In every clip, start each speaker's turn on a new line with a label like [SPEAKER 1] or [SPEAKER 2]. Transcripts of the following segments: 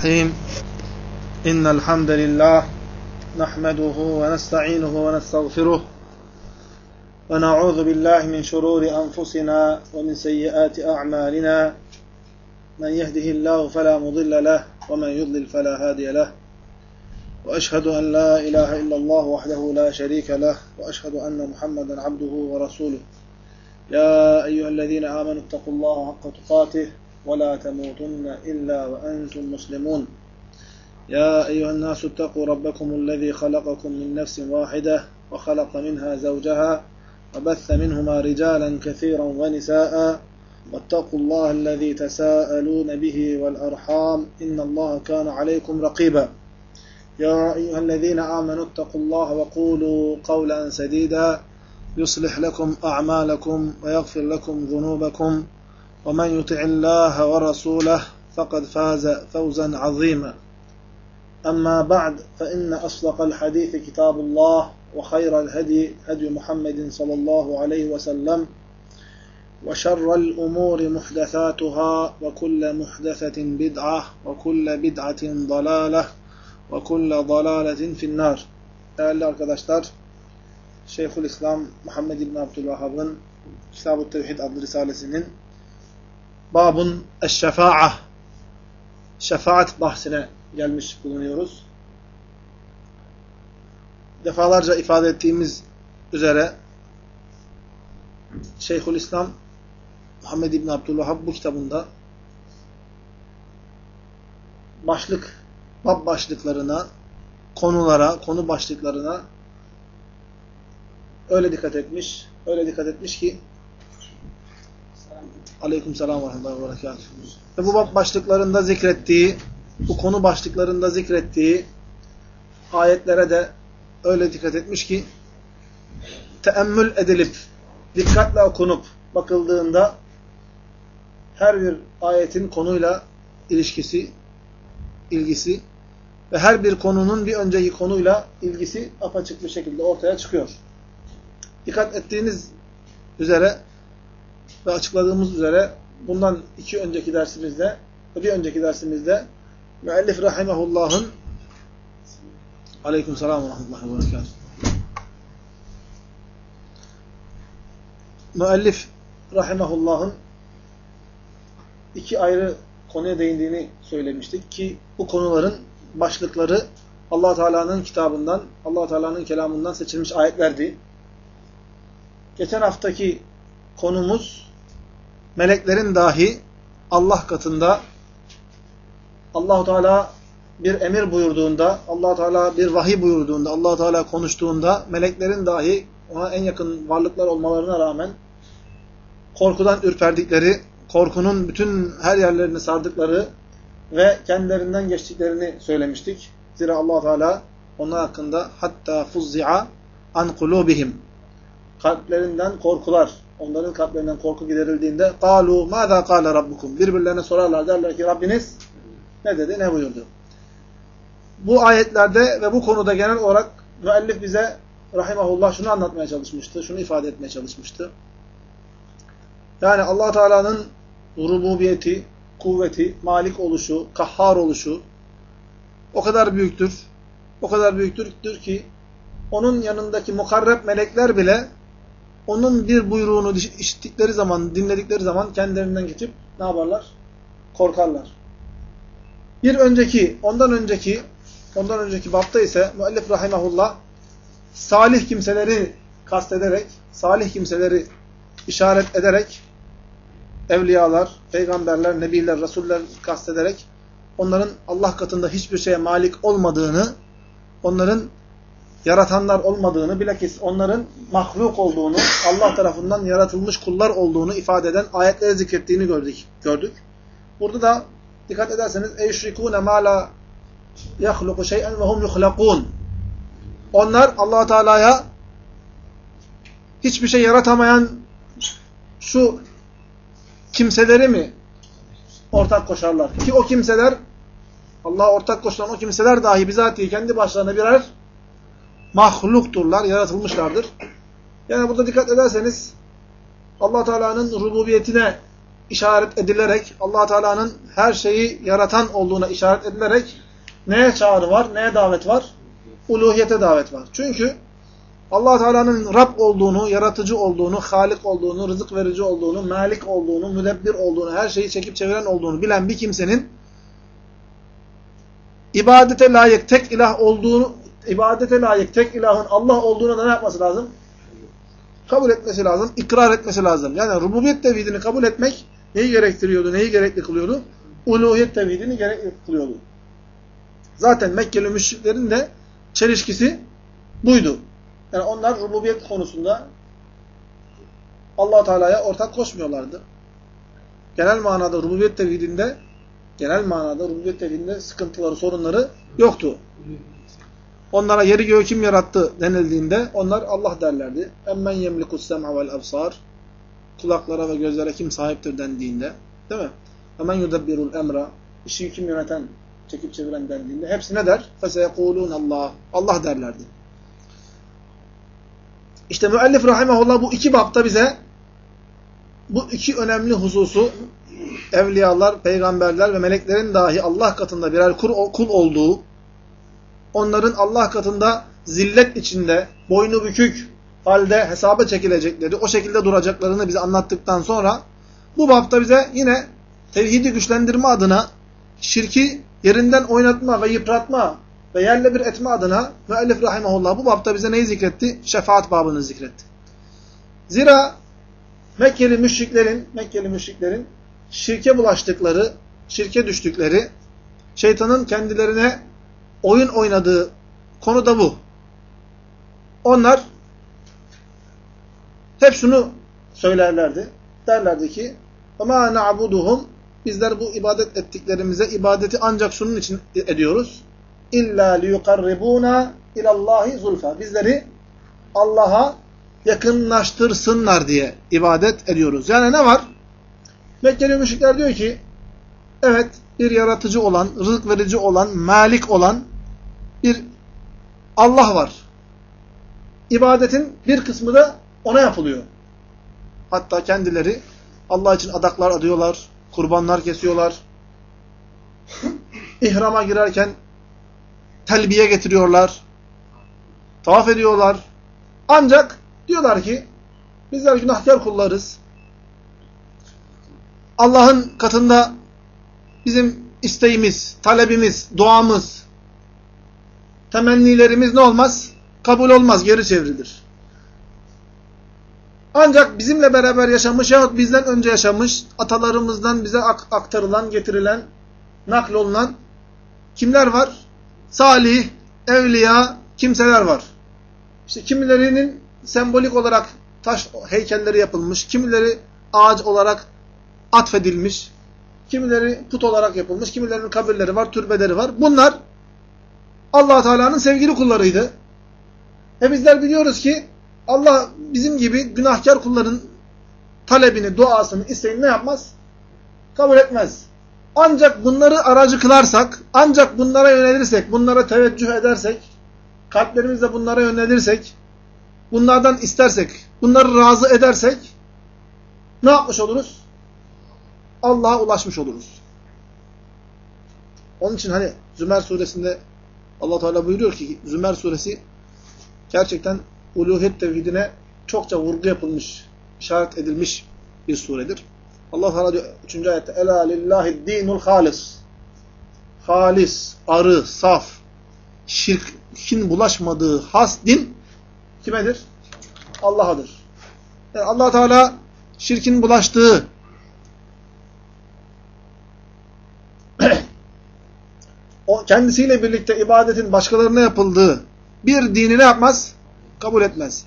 [SPEAKER 1] الرحيم إن الحمد لله نحمده ونستعينه ونستغفره ونعوذ بالله من شرور أنفسنا ومن سيئات أعمالنا من يهده الله فلا مضل له ومن يضلل فلا هادي له وأشهد أن لا إله إلا الله وحده لا شريك له وأشهد أن محمدا عبده ورسوله يا أيها الذين آمنوا اتقوا الله حق تقاته ولا تموتن إلا وأنتم مسلمون يا أيها الناس اتقوا ربكم الذي خلقكم من نفس واحدة وخلق منها زوجها وبث منهما رجالا كثيرا ونساء واتقوا الله الذي تساءلون به والأرحام إن الله كان عليكم رقيبا يا أيها الذين آمنوا اتقوا الله وقولوا قولا سديدا يصلح لكم أعمالكم ويغفر لكم ذنوبكم ومن يطع الله ورسوله فقد فاز فوزا عظيما أما بعد فإن أصدق الحديث كتاب الله وخير الهدي هدي محمد صلى الله عليه وسلم وشر الأمور محدثاتها وكل محدثة بدعة وكل بدعة ضلالة وكل ضلالة في النار. Değerli arkadaşlar, Şeyhülislam Muhammed İbn Abdülvahhab'ın Kitab-ı Tevhid adlı risalesinin Babun Eşşefa'a, şefaat bahsine gelmiş bulunuyoruz. Defalarca ifade ettiğimiz üzere Şeyhülislam Muhammed İbn Abdülvahhab bu kitabında bab başlıklarına, konulara, konu başlıklarına öyle dikkat etmiş ki Aleykümselam ve rahmetullahi ve berekatuhu. Ve bu bab başlıklarında zikrettiği, bu konu başlıklarında zikrettiği ayetlere de öyle dikkat etmiş ki teemmül edilip, dikkatle okunup bakıldığında her bir ayetin konuyla ilgisi ve her bir konunun bir önceki konuyla ilgisi apaçık bir şekilde ortaya çıkıyor. Dikkat ettiğiniz üzere ve açıkladığımız üzere bundan bir önceki dersimizde müellif rahimehullah'ın Aleykümselam ve rahmetullahi ve berekatuhu. Müellif rahimehullah'ın iki ayrı konuya değindiğini söylemiştik ki bu konuların başlıkları Allah Teala'nın kitabından, Allah Teala'nın kelamından seçilmiş ayetlerdi. Geçen haftaki konumuz meleklerin dahi Allah katında Allah Teala bir emir buyurduğunda, Allah Teala bir vahiy buyurduğunda, Allah Teala konuştuğunda meleklerin dahi ona en yakın varlıklar olmalarına rağmen korkudan ürperdikleri, korkunun bütün her yerlerini sardıkları ve kendilerinden geçtiklerini söylemiştik. Zira Allah Teala onlar hakkında hatta fuzzi'a an kulubihim, kalplerinden korkular, onların kalplerinden korku giderildiğinde قَالُوا مَاذَا قَالَ رَبُّكُمْ, birbirlerine sorarlar, derler ki Rabbiniz ne dedi, ne buyurdu? Bu ayetlerde ve bu konuda genel olarak müellif bize rahimahullah şunu anlatmaya çalışmıştı, şunu ifade etmeye çalışmıştı. Yani Allah Teala'nın rububiyeti, kuvveti, malik oluşu, kahhar oluşu o kadar büyüktür. O kadar büyüktür ki onun yanındaki mukarreb melekler bile onun bir buyruğunu işittikleri zaman, dinledikleri zaman kendilerinden geçip ne yaparlar? Korkarlar. Ondan önceki bapta ise müellif rahimahullah salih kimseleri kastederek, salih kimseleri işaret ederek evliyalar, peygamberler, nebiler, rasuller kastederek onların Allah katında hiçbir şeye malik olmadığını, onların yaratanlar olmadığını, bilakis onların mahluk olduğunu, Allah tarafından yaratılmış kullar olduğunu ifade eden ayetleri zikrettiğini gördük. Burada da dikkat ederseniz eşrikûne mâ lâ yahluku şey'en ve hum yuhlakûn. Onlar Allah Teala'ya hiçbir şey yaratamayan şu kimseleri mi ortak koşarlar? Ki o kimseler, Allah'a ortak koşulan o kimseler dahi bizatihi kendi başlarına birer mahlukturlar, yaratılmışlardır. Yani burada dikkat ederseniz Allah Teala'nın rububiyetine işaret edilerek, Allah Teala'nın her şeyi yaratan olduğuna işaret edilerek neye çağrı var, neye davet var? Uluhiyete davet var. Çünkü Allah Teala'nın Rab olduğunu, yaratıcı olduğunu, Halik olduğunu, rızık verici olduğunu, Malik olduğunu, Müdebbir olduğunu, her şeyi çekip çeviren olduğunu bilen bir kimsenin ibadete layık tek ilah olduğunu, ibadete layık tek ilahın Allah olduğunu da ne yapması lazım? Kabul etmesi lazım, ikrar etmesi lazım. Yani rububiyet tevhidini kabul etmek neyi gerektiriyordu, neyi gerekli kılıyordu? Uluhiyet tevhidini gerekli kılıyordu. Zaten Mekkeli müşriklerin de çelişkisi buydu. Yani onlar rububiyet konusunda Allah Teala'ya ortak koşmuyorlardı. Genel manada rububiyet tevhidinde sıkıntıları, sorunları yoktu. Onlara yeri göğü kim yarattı denildiğinde onlar Allah derlerdi. Emmen yemlikus sem'a vel absar. Kulaklara ve gözlere kim sahiptir dendiğinde, değil mi? Hemen yudebbirul emra. İşi kim yöneten, çekip çeviren dendiğinde hepsi ne der? Feseyekulun Allah. Allah derlerdi. İşte müellif rahimehullah bu iki bapta bize bu iki önemli hususu, evliyalar, peygamberler ve meleklerin dahi Allah katında birer kul olduğu, onların Allah katında zillet içinde, boynu bükük halde hesaba çekilecekleri, o şekilde duracaklarını bize anlattıktan sonra bu bapta bize yine tevhidi güçlendirme adına, şirki yerinden oynatma ve yıpratma ve yerle bir etme adına müellif rahimehullah bu bapta bize neyi zikretti? Şefaat babını zikretti. Zira Mekkeli müşriklerin şirke bulaştıkları, şirke düştükleri, şeytanın kendilerine oyun oynadığı konu da bu. Onlar hep şunu söylerlerdi. Derlerdi ki وَمَا نَعْبُدُهُمْ Bizler bu ibadet ettiklerimize ibadeti ancak şunun için ediyoruz. İlla liyukarribuna ilallahi zulfa. Bizleri Allah'a yakınlaştırsınlar diye ibadet ediyoruz. Yani ne var? Mekkeli müşrikler diyor ki evet bir yaratıcı olan, rızık verici olan, malik olan bir Allah var. İbadetin bir kısmı da ona yapılıyor. Hatta kendileri Allah için adaklar adıyorlar, kurbanlar kesiyorlar. İhrama girerken telbiye getiriyorlar. Tavaf ediyorlar. Ancak diyorlar ki bizler günahkar kullarız. Allah'ın katında bizim isteğimiz, talebimiz, duamız, temennilerimiz ne olmaz? Kabul olmaz, geri çevrilir. Ancak bizimle beraber yaşamış yahut bizden önce yaşamış, atalarımızdan bize aktarılan, getirilen, naklolunan kimler var? Salih, evliya, kimseler var. İşte kimilerinin sembolik olarak taş heykelleri yapılmış, kimileri ağaç olarak atfedilmiş, kimileri put olarak yapılmış, kimilerinin kabirleri var, türbeleri var. Bunlar Allah Teala'nın sevgili kullarıydı. Bizler biliyoruz ki Allah bizim gibi günahkar kulların talebini, duasını, isteğini ne yapmaz? Kabul etmez. Ancak bunları aracı kılarsak, ancak bunlara yönelirsek, bunlara teveccüh edersek, kalplerimizle bunlara yönelirsek, bunlardan istersek, bunları razı edersek ne yapmış oluruz? Allah'a ulaşmış oluruz. Onun için hani Zümer suresinde Allah Teala buyuruyor ki Zümer suresi gerçekten uluhiyet tevhidine çokça vurgu yapılmış, işaret edilmiş bir suredir. Allah Teala diyor 3. ayette Ela lillahi dinul halis. Halis, arı, saf, şirkin bulaşmadığı has din kimedir? Allah'adır. Yani Allah Teala şirkin bulaştığı o kendisiyle birlikte ibadetin başkalarına yapıldığı bir dini ne yapmaz? Kabul etmez.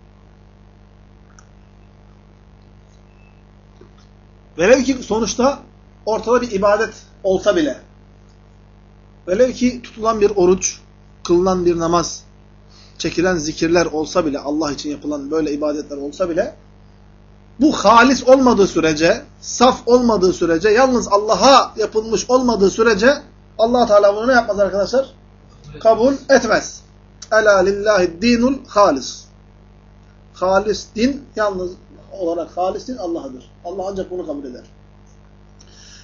[SPEAKER 1] Velev ki sonuçta ortada bir ibadet olsa bile, velev ki tutulan bir oruç, kılınan bir namaz, çekilen zikirler olsa bile, Allah için yapılan böyle ibadetler olsa bile, bu halis olmadığı sürece, saf olmadığı sürece, yalnız Allah'a yapılmış olmadığı sürece, Allah Teala bunu ne yapmaz arkadaşlar? Kabul etmez. Ela lillahi dinul halis. Halis din, yalnız olarak halis din Allah'adır. Allah ancak bunu kabul eder.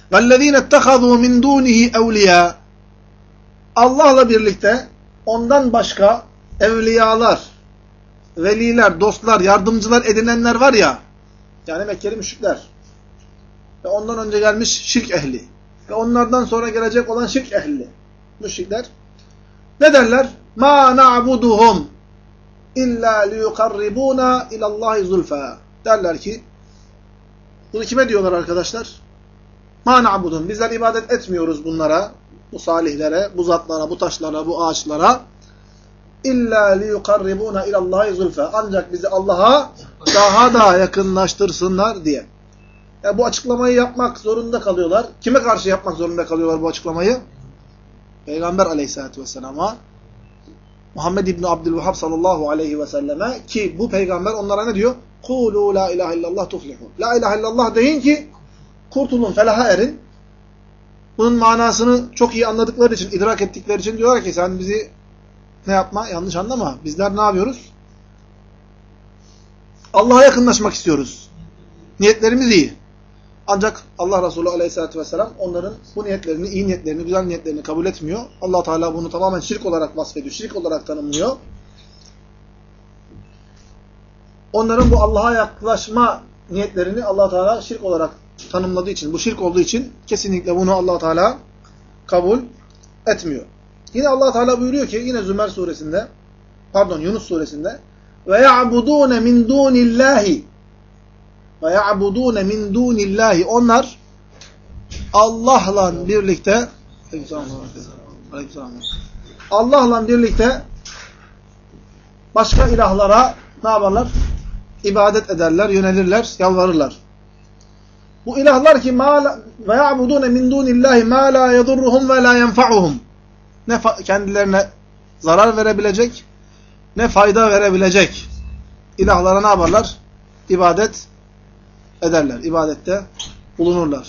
[SPEAKER 1] وَالَّذ۪ينَ اتَّخَذُوا مِنْ دُونِهِ اَوْلِيَا Allah'la birlikte ondan başka evliyalar, veliler, dostlar, yardımcılar edinenler var ya, yani Mekkeli müşrikler ve ondan önce gelmiş şirk ehli ve onlardan sonra gelecek olan şirk ehli, müşrikler ne derler? مَا نَعْبُدُهُمْ اِلَّا لِيُقَرِّبُونَا اِلَى اللّٰهِ زُلْفَى derler ki, bunu kime diyorlar arkadaşlar? مَا نَعْبُدُهُمْ bizler ibadet etmiyoruz bunlara, bu salihlere, bu zatlara, bu taşlara, bu ağaçlara. İlla liyukarribuna ilallahi zulfa. Ancak bizi Allah'a daha da yakınlaştırsınlar diye. Yani bu açıklamayı yapmak zorunda kalıyorlar. Kime karşı yapmak zorunda kalıyorlar bu açıklamayı? Peygamber aleyhissalatü vesselama, Muhammed İbni Abdülvehhab sallallahu aleyhi ve selleme, ki bu peygamber onlara ne diyor? Kulu la ilahe illallah tuflihu. La ilahe illallah deyin ki kurtulun, felaha erin. Bunun manasını çok iyi anladıkları için, idrak ettikleri için diyorlar ki sen bizi ne yapma, yanlış anlama. Bizler ne yapıyoruz? Allah'a yakınlaşmak istiyoruz. Niyetlerimiz iyi. Ancak Allah Resulü aleyhissalatü vesselam onların bu niyetlerini, iyi niyetlerini, güzel niyetlerini kabul etmiyor. Allah Teala bunu tamamen şirk olarak vasfediyor, şirk olarak tanımlıyor. Onların bu Allah'a yaklaşma niyetlerini Allah Teala şirk olarak tanımladığı için, bu şirk olduğu için kesinlikle bunu Allah Teala kabul etmiyor. Yine Allah Teala buyuruyor ki yine Zümer suresinde, Yunus suresinde ve ya'budun min dunillahi ve ya'budun min dunillahi onlar Allah'la birlikte Allah'la birlikte başka ilahlara ne yaparlar? İbadet ederler, yönelirler, yalvarırlar. Bu ilahlar ki ve ya'budun min dunillahi ma la yedurruhum ve la yenfa'uhum. Ne kendilerine zarar verebilecek, ne fayda verebilecek ilahlara ne yaparlar? İbadet ederler. İbadette bulunurlar.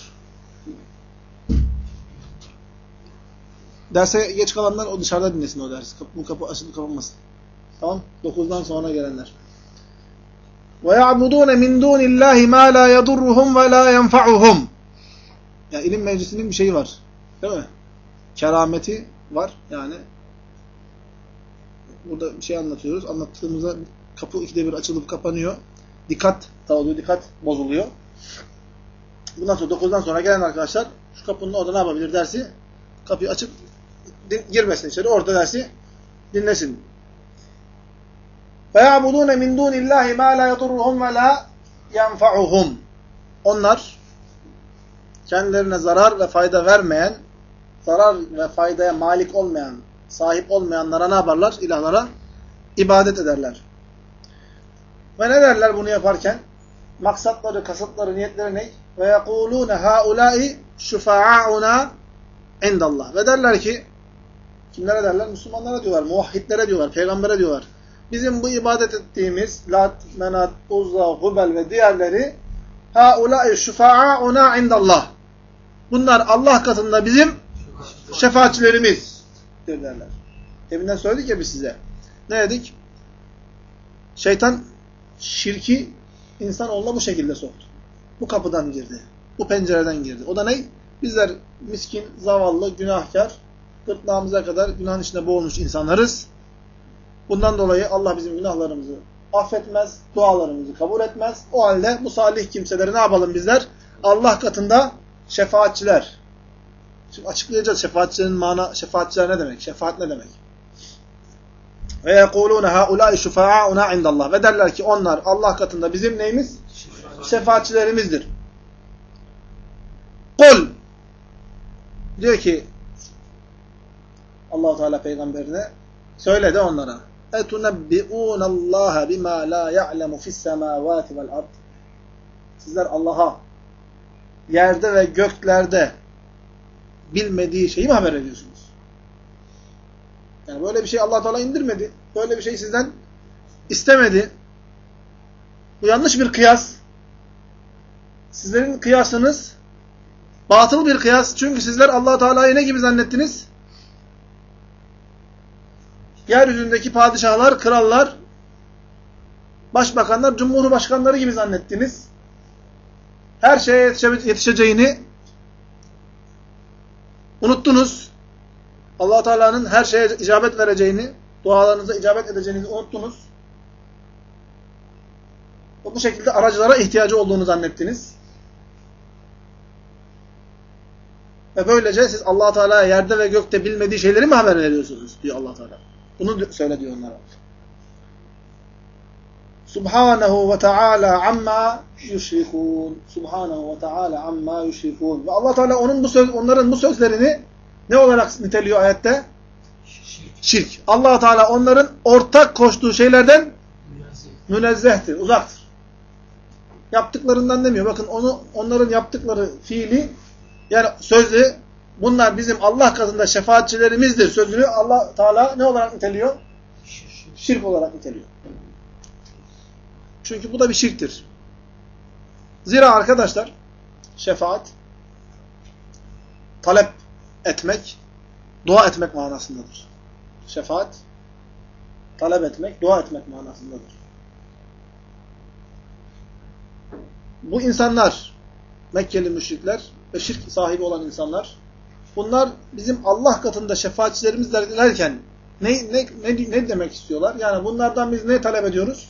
[SPEAKER 1] Derse geç kalanlar o dışarıda dinlesin o ders. Bu kapı açılıp kapanmasın. Tamam? 9'dan sonra gelenler. وَيَعْبُدُونَ مِنْ دُونِ اللّٰهِ مَا لَا يَضُرُّهُمْ وَلَا يَنْفَعُهُمْ Yani ilim meclisinin bir şeyi var. Değil mi? Kerameti var. Yani burada bir şey anlatıyoruz. Anlattığımızda kapı ikide bir açılıp kapanıyor. Dikkat dağılıyor. Dikkat bozuluyor. Bundan sonra 9'dan sonra gelen arkadaşlar şu kapının orada ne yapabilir dersi? Kapıyı açıp girmesin içeri. Orada dersi dinlesin. وَيَعْبُدُونَ مِنْ دُونِ اللّٰهِ مَا لَا يَضُرُّهُمْ وَلَا يَنْفَعُهُمْ Onlar kendilerine zarar ve fayda vermeyen, zarar ve faydaya malik olmayan, sahip olmayanlara ne yaparlar? İlahlara ibadet ederler. Ve ne derler bunu yaparken? Maksatları, kasıtları, niyetleri ne? وَيَقُولُونَ هَؤُلَاءِ شُفَعَاءُنَا عِنْدَ اللّٰهِ Ve derler ki, kimlere derler? Müslümanlara diyorlar, muvahhidlere diyorlar, peygambere diyorlar. Bizim bu ibadet ettiğimiz Lat, Menat, Uzza, Hubel ve diğerleri هَؤُلَاءِ شُفَعَاءُنَا عِنْدَ اللّٰهِ Bunlar Allah katında bizim şefaatçilerimiz derler. Deminden söyledik ya biz size. Ne dedik? Şeytan şirki insanoğluna bu şekilde soktu. Bu kapıdan girdi. Bu pencereden girdi. O da ne? Bizler miskin, zavallı, günahkar, gırtlağımıza kadar günahın içinde boğulmuş insanlarız. Bundan dolayı Allah bizim günahlarımızı affetmez, dualarımızı kabul etmez. O halde bu salih kimseleri ne yapalım bizler? Allah katında şefaatçiler. Şimdi açıklayacağız şefaatçiler ne demek? Şefaat ne demek? Ve yekulûne hâulâi şufâ'ûnâ indallah. Ve derler ki onlar Allah katında bizim neyimiz? Şefaatçilerimizdir. Kul diyor ki Allah-u Teala peygamberine söyle de onlara etunebbi'ûnallâhe bimâ lâ ya'lemu fissemâvâti vel ard. Sizler Allah'a yerde ve göklerde bilmediği şeyi mi haber ediyorsunuz? Yani böyle bir şey Allah Teala indirmedi. Böyle bir şey sizden istemedi. Bu yanlış bir kıyas. Sizlerin kıyasınız batıl bir kıyas. Çünkü sizler Allah Teala'yı ne gibi zannettiniz? Yeryüzündeki padişahlar, krallar, başbakanlar, cumhurbaşkanları gibi zannettiniz. Her şeye yetişeceğini Unuttunuz. Allah Teala'nın her şeye icabet vereceğini, dualarınıza icabet edeceğinizi unuttunuz. Bu şekilde aracılara ihtiyacı olduğunu zannettiniz. Ve böylece siz Allah Teala'ya yerde ve gökte bilmediği şeyleri mi haber veriyorsunuz diyor Allah Teala. Bunu söyle diyor onlara. Subhanahu ve Teala amma yüşrikûn. Subhanahu ve Teala amma yüşrikûn. Ve Allah Teala onların bu sözlerini ne olarak niteliyor ayette? Şirk. Allah Teala onların ortak koştuğu şeylerden münezzehtir, uzaktır. Yaptıklarından demiyor. Bakın onların yaptıkları fiili, yani sözü, bunlar bizim Allah katında şefaatçilerimizdir sözünü Allah Teala ne olarak niteliyor? Şirk olarak niteliyor. Çünkü bu da bir şirktir. Zira arkadaşlar, şefaat, talep etmek, dua etmek manasındadır. Şefaat, talep etmek, dua etmek manasındadır. Bu insanlar, Mekkeli müşrikler ve şirk sahibi olan insanlar, bunlar bizim Allah katında şefaatçilerimizdir derken ne demek istiyorlar? Yani bunlardan biz ne talep ediyoruz?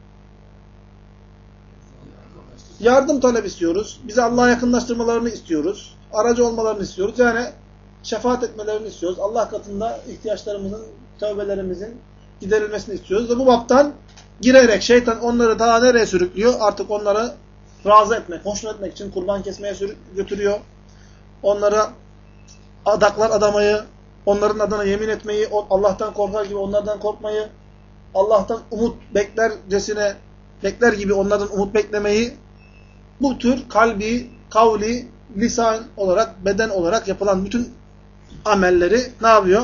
[SPEAKER 1] Yardım talep istiyoruz. Bizi Allah'a yakınlaştırmalarını istiyoruz. Aracı olmalarını istiyoruz. Yani şefaat etmelerini istiyoruz. Allah katında ihtiyaçlarımızın, tövbelerimizin giderilmesini istiyoruz. Ve bu baptan girerek şeytan onları daha nereye sürüklüyor? Artık onları razı etmek, hoşnut etmek için kurban kesmeye götürüyor. Onlara adaklar adamayı, onların adına yemin etmeyi, Allah'tan korkar gibi onlardan korkmayı, Allah'tan umut bekler gibi onlardan umut beklemeyi, bu tür kalbi, kavli, lisan olarak, beden olarak yapılan bütün amelleri ne yapıyor?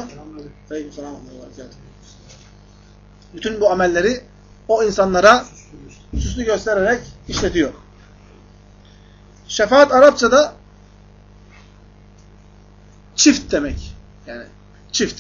[SPEAKER 1] Bütün bu amelleri o insanlara süslü göstererek işletiyor. Şefaat Arapçada çift demek. Yani çift.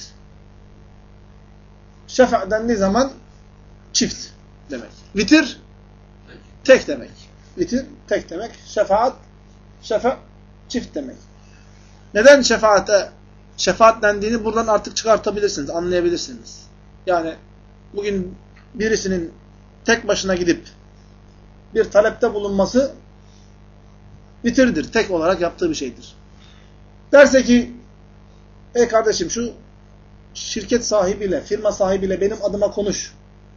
[SPEAKER 1] Şefa dendiği zaman çift demek. Vitir tek demek. Vitir tek demek. Şefa çift demek. Neden şefaat dendiğini buradan artık çıkartabilirsiniz, anlayabilirsiniz. Yani bugün birisinin tek başına gidip bir talepte bulunması vitirdir. Tek olarak yaptığı bir şeydir. Derse ki, ey kardeşim şu şirket sahibiyle, firma sahibiyle benim adıma konuş.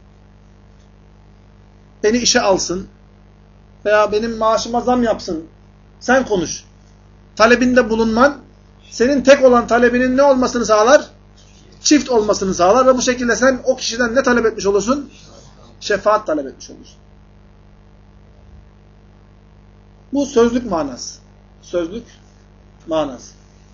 [SPEAKER 1] Beni işe alsın veya benim maaşıma zam yapsın. Sen konuş. Talebinde bulunman, senin tek olan talebinin ne olmasını sağlar? Çift olmasını sağlar ve bu şekilde sen o kişiden ne talep etmiş olursun? Şefaat talep etmiş olursun. Bu sözlük manası. Sözlük manası.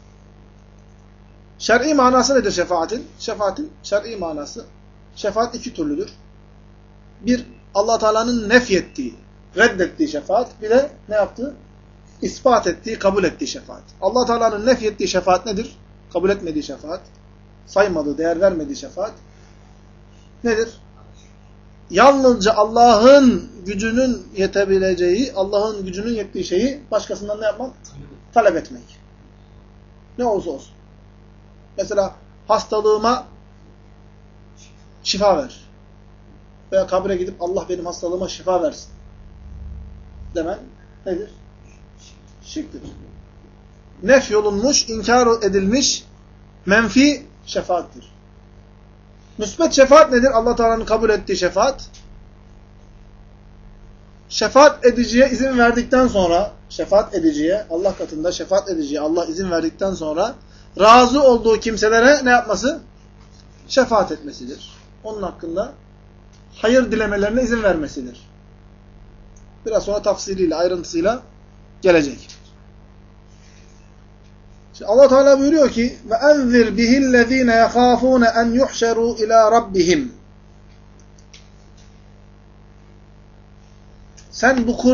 [SPEAKER 1] Şer'i manası nedir şefaatin? Şefaatin şer'i manası. Şefaat iki türlüdür. Bir, Allah Teala'nın nefyettiği, reddettiği şefaat. Bir de ne yaptığı? İspat ettiği, kabul ettiği şefaat. Allah Teala'nın nefyettiği şefaat nedir? Kabul etmediği şefaat. Saymadığı, değer vermediği şefaat. Nedir? Yalnızca Allah'ın gücünün yetebileceği, Allah'ın gücünün yettiği şeyi başkasından ne yapmak? Talep etmek. Ne olursa olsun. Mesela hastalığıma şifa ver. Veya kabre gidip Allah benim hastalığıma şifa versin demen nedir? Şirktir. Nefyolunmuş, inkar edilmiş, menfi şefaattir. Müsbet şefaat nedir? Allah Teala'nın kabul ettiği şefaat. Şefaat ediciye izin verdikten sonra, şefaat ediciye, Allah katında şefaat ediciye Allah izin verdikten sonra razı olduğu kimselere ne yapması? Şefaat etmesidir. Onun hakkında hayır dilemelerine izin vermesidir. Biraz sonra tafsiliyle, ayrıntısıyla gelecek. Şimdi Allah Teala buyuruyor ki: "Ve enzir bihillezine yahafun en yuhşeru ila rabbihim." Sen bu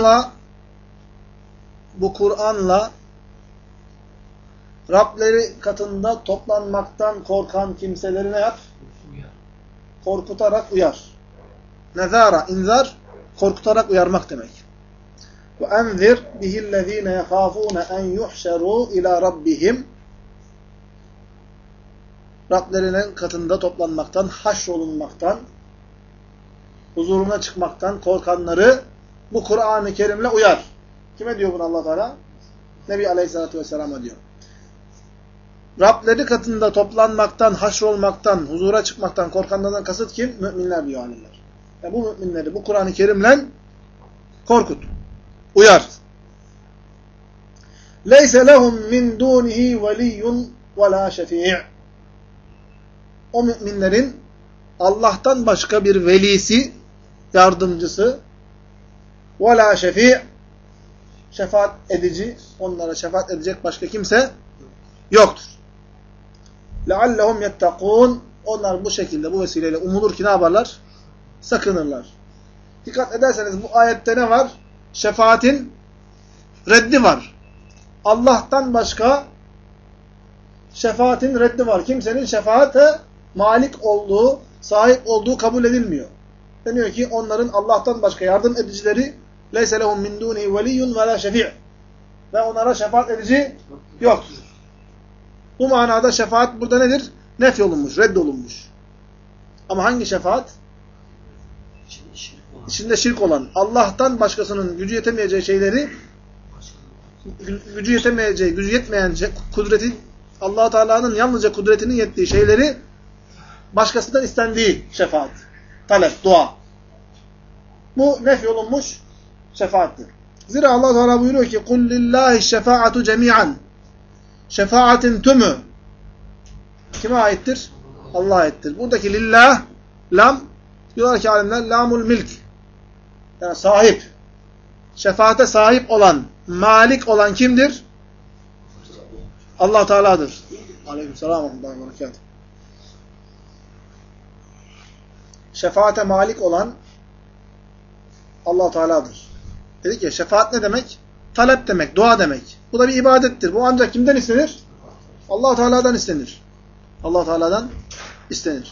[SPEAKER 1] Kur'an'la Rableri katında toplanmaktan korkan kimseleri ne yap? Korkutarak uyar. Nezara, inzar, korkutarak uyarmak demek. Ve enzir bihillezine yahafun en yuhşeru ila rabbihim. Rablerinin katında toplanmaktan, haşrolunmaktan, huzuruna çıkmaktan korkanları bu Kur'an-ı Kerim'le uyar. Kime diyor bunu Allah Teala? Nebi Aleyhisselatü Vesselam'a diyor. Rableri katında toplanmaktan, haşrolmaktan, huzura çıkmaktan korkanlardan kasıt kim? Müminler diyor alimler. Yani bu müminleri bu Kur'an-ı Kerim'le korkut, uyar. لَيْسَ لَهُمْ مِنْ دُونِهِ وَلِيٌّ وَلَا شَفِيعٌ. O müminlerin Allah'tan başka bir velisi, yardımcısı, وَلَا شَفِيعٌ, şefaat edici, onlara şefaat edecek başka kimse yoktur. لَعَلَّهُمْ يَتَّقُونَ. Onlar bu şekilde, bu vesileyle umulur ki ne yaparlar? Sakınırlar. Dikkat ederseniz bu ayette ne var? Şefaatin reddi var. Allah'tan başka şefaatin reddi var. Kimsenin şefaate malik olduğu, sahip olduğu kabul edilmiyor. Deniyor ki onların Allah'tan başka yardım edicileri لَيْسَ لَهُمْ مِنْ دُونِهِ وَلِيٌّ وَلَا شَفِيعٌ. Ve onlara şefaat edici yoktur. Bu manada şefaat burada nedir? Nefyolunmuş, reddolunmuş. Ama hangi şefaat? İçinde şirk olan, Allah'tan başkasının gücü yetemeyeceği şeyleri, gücü yetmeyen kudretin, Allah-u Teala'nın yalnızca kudretinin yettiği şeyleri başkasından istendiği şefaat, talep, dua. Bu nefyolunmuş şefaattir. Zira Allah Teala buyuruyor ki قُلْ لِلّٰهِ الشَّفَاعَةُ جَمِيعًا. Şefaatin tümü kime aittir? Allah'a aittir. Buradaki lillah, lam, diyorlar ki alimler, lamul milk. Yani sahip. Şefaate sahip olan, malik olan kimdir? Allah Teala'dır. Aleykümselam ve berekatuhu. Şefaate malik olan Allah Teala'dır. Dedik ya, şefaat ne demek? Talep demek, dua demek. Bu da bir ibadettir. Bu ancak kimden istenir? Allah Teala'dan istenir. Allah Teala'dan istenir.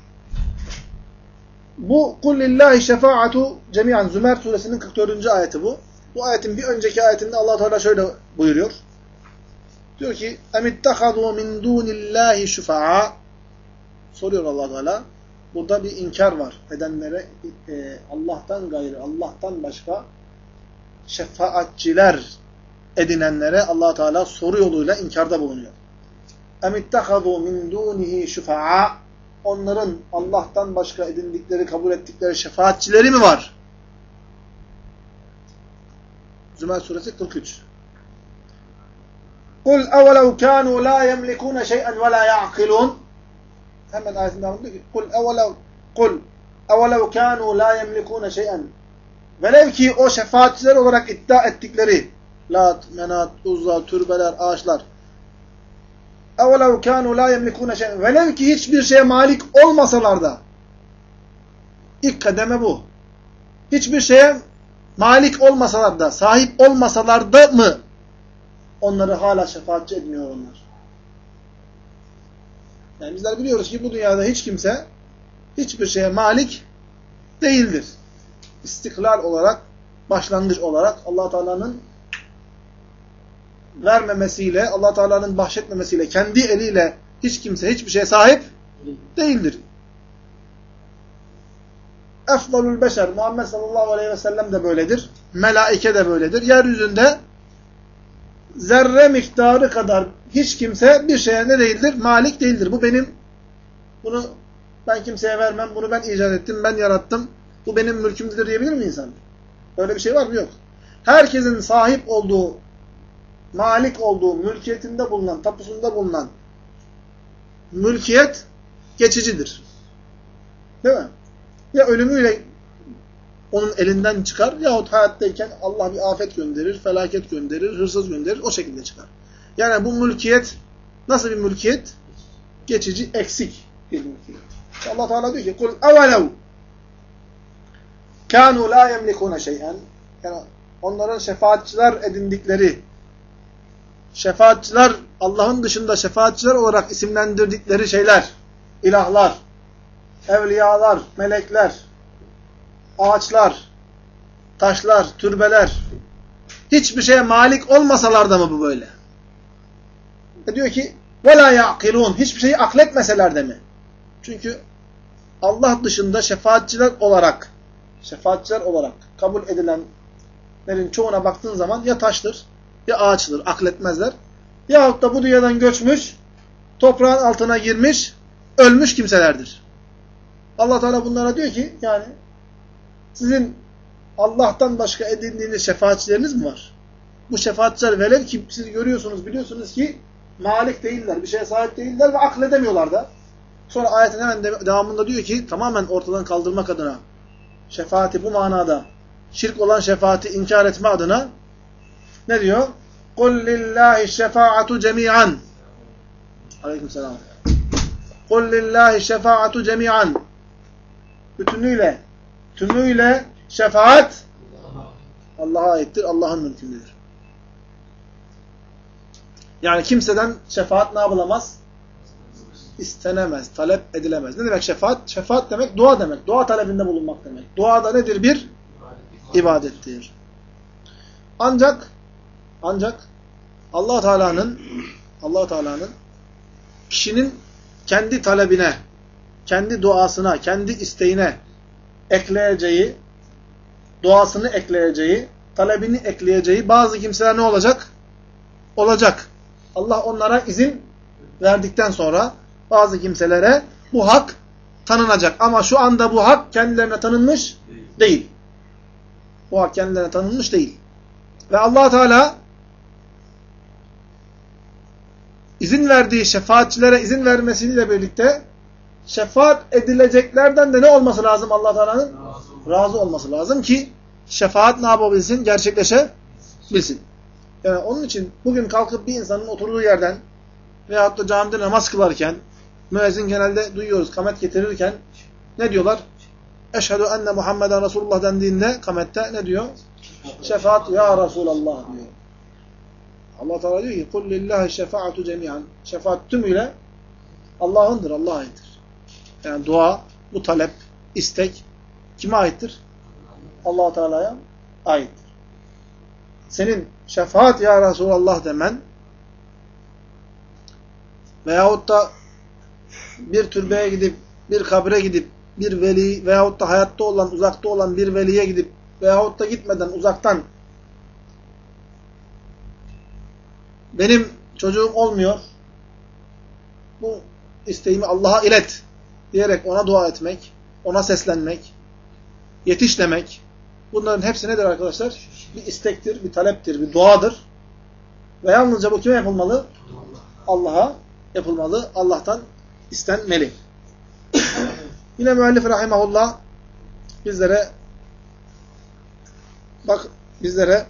[SPEAKER 1] Bu kul lillahi şefaatu cemiyan, Zümer suresinin 44. ayeti bu. Bu ayetin bir önceki ayetinde Allah Teala şöyle buyuruyor. Diyor ki emittehadu min dunillahi şufa'a. Soruyor Allah Teala. Burada bir inkar var. Edenlere Allah'tan gayrı, Allah'tan başka şefaatçiler edinenlere Allah Teala soru yoluyla inkarda bulunuyor. Emittehadu min dunihi şufa'a. Onların Allah'tan başka edindikleri, kabul ettikleri şefaatçileri mi var? Zümer suresi 43. قُلْ اَوَلَوْ كَانُوا لَا يَمْلِكُونَ شَيْئًا وَلَا يَعْقِلُونَ. Hemen ayetin devamında diyor ki قُلْ اَوَلَوْ كَانُوا لَا يَمْلِكُونَ شَيْئًا. Velev ki o şefaatçiler olarak iddia ettikleri Lat, Menat, Uzza, türbeler, ağaçlar, اَوَلَوْ كَانُوا لَا يَمْلِكُونَ شَيْئًا. Velev ki hiçbir şeye malik olmasalar da, ilk kademe bu. Hiçbir şeye malik olmasalar da, sahip olmasalar da mı onları hala şefaatçi etmiyor onlar? Yani bizler biliyoruz ki bu dünyada hiç kimse hiçbir şeye malik değildir. İstiklal olarak, başlangıç olarak Allah Teala'nın vermemesiyle, Allah Teala'nın bahşetmemesiyle, kendi eliyle hiç kimse hiçbir şeye sahip değildir. Efdalul beşer, Muhammed sallallahu aleyhi ve sellem de böyledir. Melaike de böyledir. Yeryüzünde zerre miktarı kadar hiç kimse bir şeye ne değildir? Malik değildir. Bu benim, bunu ben kimseye vermem, bunu ben icat ettim, ben yarattım, bu benim mülkümdür diyebilir mi insan? Böyle bir şey var mı? Yok. Herkesin sahip olduğu, malik olduğu, mülkiyetinde bulunan, tapusunda bulunan mülkiyet geçicidir. Değil mi? Ya ölümüyle onun elinden çıkar yahut hayattayken Allah bir afet gönderir, felaket gönderir, hırsız gönderir, o şekilde çıkar. Yani bu mülkiyet nasıl bir mülkiyet? Geçici, eksik bir mülkiyet. Allah Teala diyor ki kul evelev kânû lâ yemlikûne şey'en. Yani onların şefaatçiler edindikleri, şefaatçiler, Allah'ın dışında şefaatçiler olarak isimlendirdikleri şeyler, ilahlar, evliyalar, melekler, ağaçlar, taşlar, türbeler, hiçbir şeye malik olmasalar da mı bu böyle? Diyor ki وَلَا يَعْقِلُونَ Hiçbir şeyi akletmeseler de mi? Çünkü Allah dışında şefaatçiler olarak kabul edilenlerin çoğuna baktığın zaman ya taştır, ya ağaçtır, akletmezler. Yahut da bu dünyadan göçmüş, toprağın altına girmiş, ölmüş kimselerdir. Allah Teala bunlara diyor ki, yani sizin Allah'tan başka edindiğiniz şefaatçileriniz mi var? Bu şefaatçiler velev ki siz görüyorsunuz, biliyorsunuz ki malik değiller, bir şeye sahip değiller ve akledemiyorlar da. Sonra ayetin hemen devamında diyor ki, tamamen ortadan kaldırmak adına, şefaati bu manada, şirk olan şefaati inkar etme adına ne diyor? قُلْ لِلّٰهِ الشَّفَاعَةُ جَمِيعًا Aleykümselam. قُلْ لِلّٰهِ الشَّفَاعَةُ جَمِيعًا Tümüyle şefaat Allah'a aittir, Allah'ın mülkündedir. Yani kimseden şefaat ne yapılamaz? İstenemez, talep edilemez. Ne demek şefaat? Şefaat demek dua demek. Dua talebinde bulunmak demek. Dua da nedir? Bir ibadettir. Ancak Allah Teala'nın kişinin kendi talebine, kendi duasına, kendi isteğine ekleyeceği, duasını ekleyeceği, talebini ekleyeceği bazı kimseler ne olacak? Olacak. Allah onlara izin verdikten sonra bazı kimselere bu hak tanınacak. Ama şu anda bu hak kendilerine tanınmış değil. Bu hak kendilerine tanınmış değil. Ve Allah Teala izin verdiği şefaatçilere izin vermesiyle birlikte şefaat edileceklerden de ne olması lazım Allah Teala'nın? Razı olması lazım ki şefaat ne yapabilsin? Gerçekleşebilsin. Yani onun için bugün kalkıp bir insanın oturduğu yerden veyahut da camide namaz kılarken müezzin genelde duyuyoruz kamet getirirken ne diyorlar? Eşhedü enne Muhammeden Resulullah dendiğinde kamette ne diyor? Şefaat ya Resulallah diyor. Allah Teala diyor ki kul lillahi şefaatu cemiyan. Şefaat tümüyle Allah'ındır, Allah'a aittir. Yani dua, bu talep, istek kime aittir? Allah Teala'ya aittir. Senin şefaat ya Resulallah demen veyahut da bir türbeye gidip, bir kabre gidip, bir veli veyahut da hayatta olan, uzakta olan bir veliye gidip veyahut da gitmeden uzaktan benim çocuğum olmuyor, bu isteğimi Allah'a ilet diyerek ona dua etmek, ona seslenmek, yetiş demek, bunların hepsi nedir arkadaşlar? Bir istektir, bir taleptir, bir duadır. Ve yalnızca bu kime yapılmalı? Allah'a yapılmalı, Allah'tan istenmeli. Yine müellif rahimahullah bizlere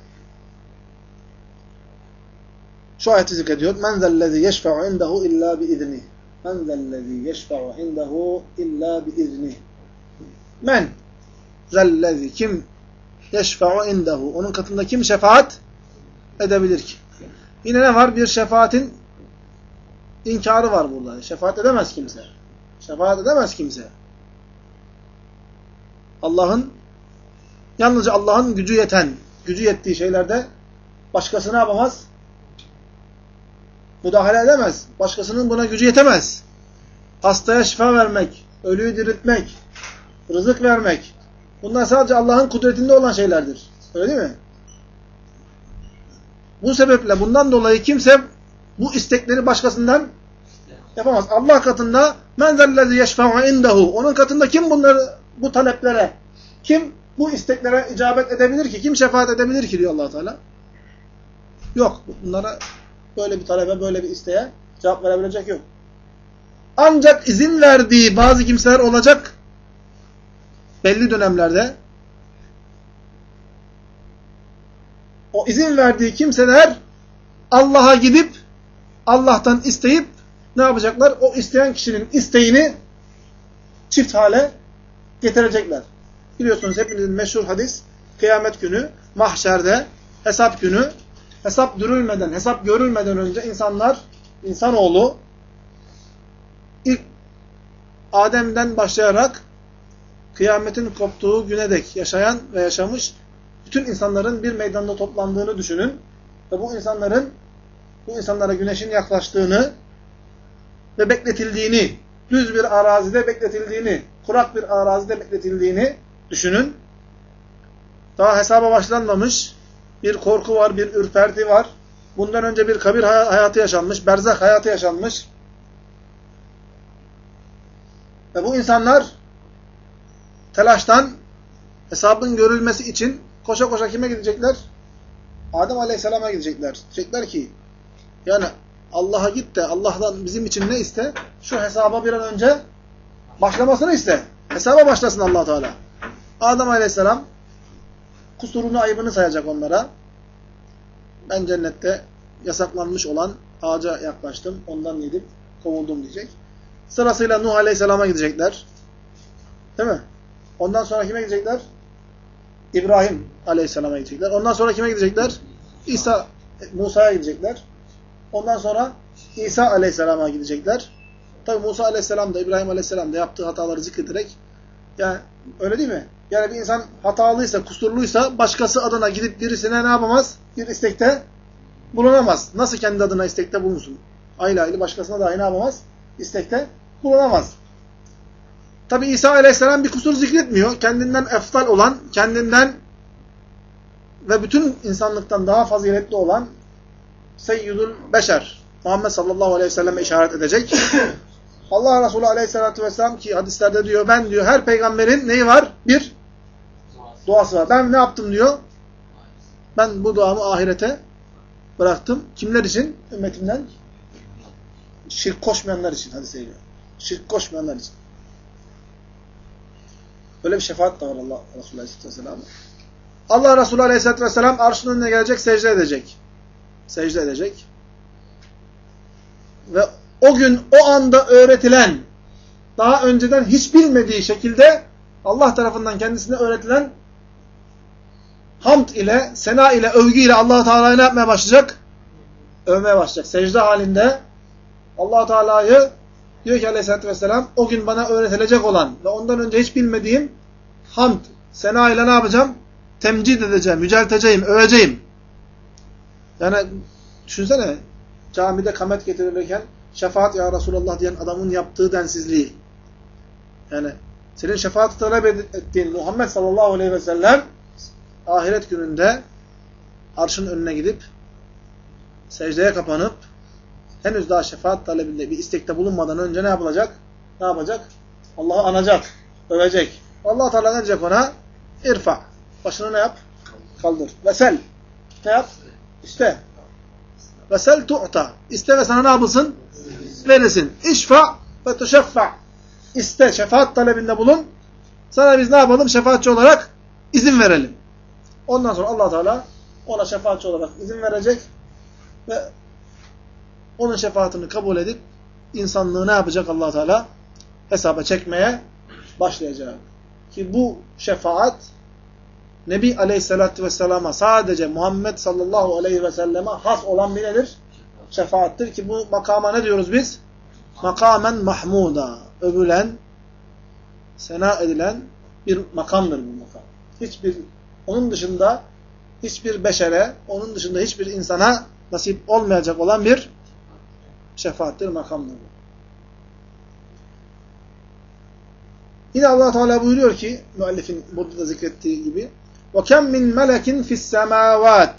[SPEAKER 1] şu ayeti zikrediyor. Men zellezî yeşfe'u indehu illâ biiznih. Men zellezî yeşfe'u indehu illâ biiznih. Men zellezî kim yeşfe'u indehu. Onun katında kim şefaat edebilir ki? Yine ne var? Bir şefaatin inkarı var burada. Şefaat edemez kimse. Şefaat edemez kimse. Yalnızca Allah'ın gücü yettiği şeylerde başkası ne yapamaz? Müdahale edemez. Başkasının buna gücü yetemez. Hastaya şifa vermek, ölüyü diriltmek, rızık vermek. Bunlar sadece Allah'ın kudretinde olan şeylerdir. Öyle değil mi? Bu sebeple bundan dolayı kimse bu istekleri başkasından yapamaz. Allah katında men zellezî yeşfe'u indehu. Onun katında kim bu taleplere, kim bu isteklere icabet edebilir ki? Kim şefaat edebilir ki diyor Allah Teala? Yok. Bunlara böyle bir talebe, böyle bir isteğe cevap verebilecek yok. Ancak izin verdiği bazı kimseler olacak belli dönemlerde. O izin verdiği kimseler Allah'a gidip Allah'tan isteyip ne yapacaklar? O isteyen kişinin isteğini çift hale getirecekler. Biliyorsunuz hepinizin meşhur hadis, kıyamet günü, mahşerde, hesap günü, hesap görülmeden önce insanoğlu ilk Adem'den başlayarak kıyametin koptuğu güne dek yaşayan ve yaşamış bütün insanların bir meydanda toplandığını düşünün ve bu insanlara güneşin yaklaştığını ve bekletildiğini, düz bir arazide bekletildiğini, kurak bir arazide bekletildiğini düşünün. Daha hesaba başlanmamış, bir korku var, bir ürperti var. Bundan önce bir kabir hayatı yaşanmış, berzah hayatı yaşanmış. Ve bu insanlar telaştan hesabın görülmesi için koşa koşa kime gidecekler? Adem Aleyhisselam'a gidecekler. Diyecekler ki, yani Allah'a git de Allah'tan bizim için ne iste? Şu hesaba bir an önce başlamasını iste. Hesaba başlasın Allah Teala. Adem Aleyhisselam kusurunu, ayıbını sayacak onlara. Ben cennette yasaklanmış olan ağaca yaklaştım. Ondan yedim, kovuldum diyecek. Sırasıyla Nuh Aleyhisselam'a gidecekler. Değil mi? Ondan sonra kime gidecekler? İbrahim Aleyhisselam'a gidecekler. Ondan sonra kime gidecekler? Musa'ya gidecekler. Ondan sonra İsa Aleyhisselam'a gidecekler. Tabi Musa Aleyhisselam da İbrahim Aleyhisselam da yaptığı hataları zikrederek, yani öyle değil mi? Yani bir insan hatalıysa, kusurluysa başkası adına gidip birisine ne yapamaz? Bir istekte bulunamaz. Nasıl kendi adına istekte bulunsun? Ayrı başkasına dahi ne yapamaz? İstekte bulunamaz. Tabi İsa Aleyhisselam bir kusur zikretmiyor. Kendinden eftal olan, kendinden ve bütün insanlıktan daha faziletli olan Seyyidül Beşer Muhammed sallallahu aleyhi ve selleme işaret edecek. Allah Resulü aleyhissalatü vesselam ki hadislerde diyor, ben diyor her peygamberin neyi var? Bir duası var. Ben ne yaptım diyor? Ben bu duamı ahirete bıraktım. Kimler için? Ümmetimden. Şirk koşmayanlar için hadise geliyor. Şirk koşmayanlar için. Böyle bir şefaat de var Allah Resulü aleyhissalatü vesselam. Allah Resulü aleyhissalatü vesselam arşın önüne gelecek, secde edecek. Secde edecek. Ve o gün, o anda öğretilen, daha önceden hiç bilmediği şekilde Allah tarafından kendisine öğretilen hamd ile, sena ile, övgü ile Allah-u Teala'yı ne yapmaya başlayacak? Övmeye başlayacak. Secde halinde Allah-u Teala'yı diyor ki aleyhissalatü vesselam, o gün bana öğretilecek olan ve ondan önce hiç bilmediğim hamd, sena ile ne yapacağım? Temcid edeceğim, yücelteceğim, öveceğim. Yani düşünsene, camide kamet getirilirken şefaat ya Resulallah diyen adamın yaptığı densizliği. Yani senin şefaati talep ettiğin Muhammed sallallahu aleyhi ve sellem ahiret gününde arşın önüne gidip secdeye kapanıp henüz daha şefaat talebinde bir istekte bulunmadan önce ne yapılacak? Ne yapacak? Allah'ı anacak, övecek. Allah Teala ne diyecek ona? İrfa. Başını ne yap? Kaldır. Vesel. Ne yap? İste. Vesel tu'ta. İste ve sana ne yapılsın? Verilsin. İşfa ve tuşeffa. İste, şefaat talebinde bulun. Sana biz ne yapalım? Şefaatçi olarak izin verelim. Ondan sonra Allah Teala ona şefaatçi olarak izin verecek ve onun şefaatini kabul edip insanlığı ne yapacak Allah Teala? Hesaba çekmeye başlayacak. Ki bu şefaat Nebi Aleyhisselatü Vesselam'a sadece Muhammed sallallahu aleyhi ve selleme has olan bir nedir? Şefaattir ki bu makama ne diyoruz biz? Makamen mahmuda. Övülen, sena edilen bir makamdır bu makam. Onun dışında hiçbir beşere, onun dışında hiçbir insana nasip olmayacak olan bir şefaattir, makamdır bu. Yine Allah Teala buyuruyor ki, müellifin burada da zikrettiği gibi, وَكَمْ مِنْ مَلَكٍ فِي السَّمَاوَاتِ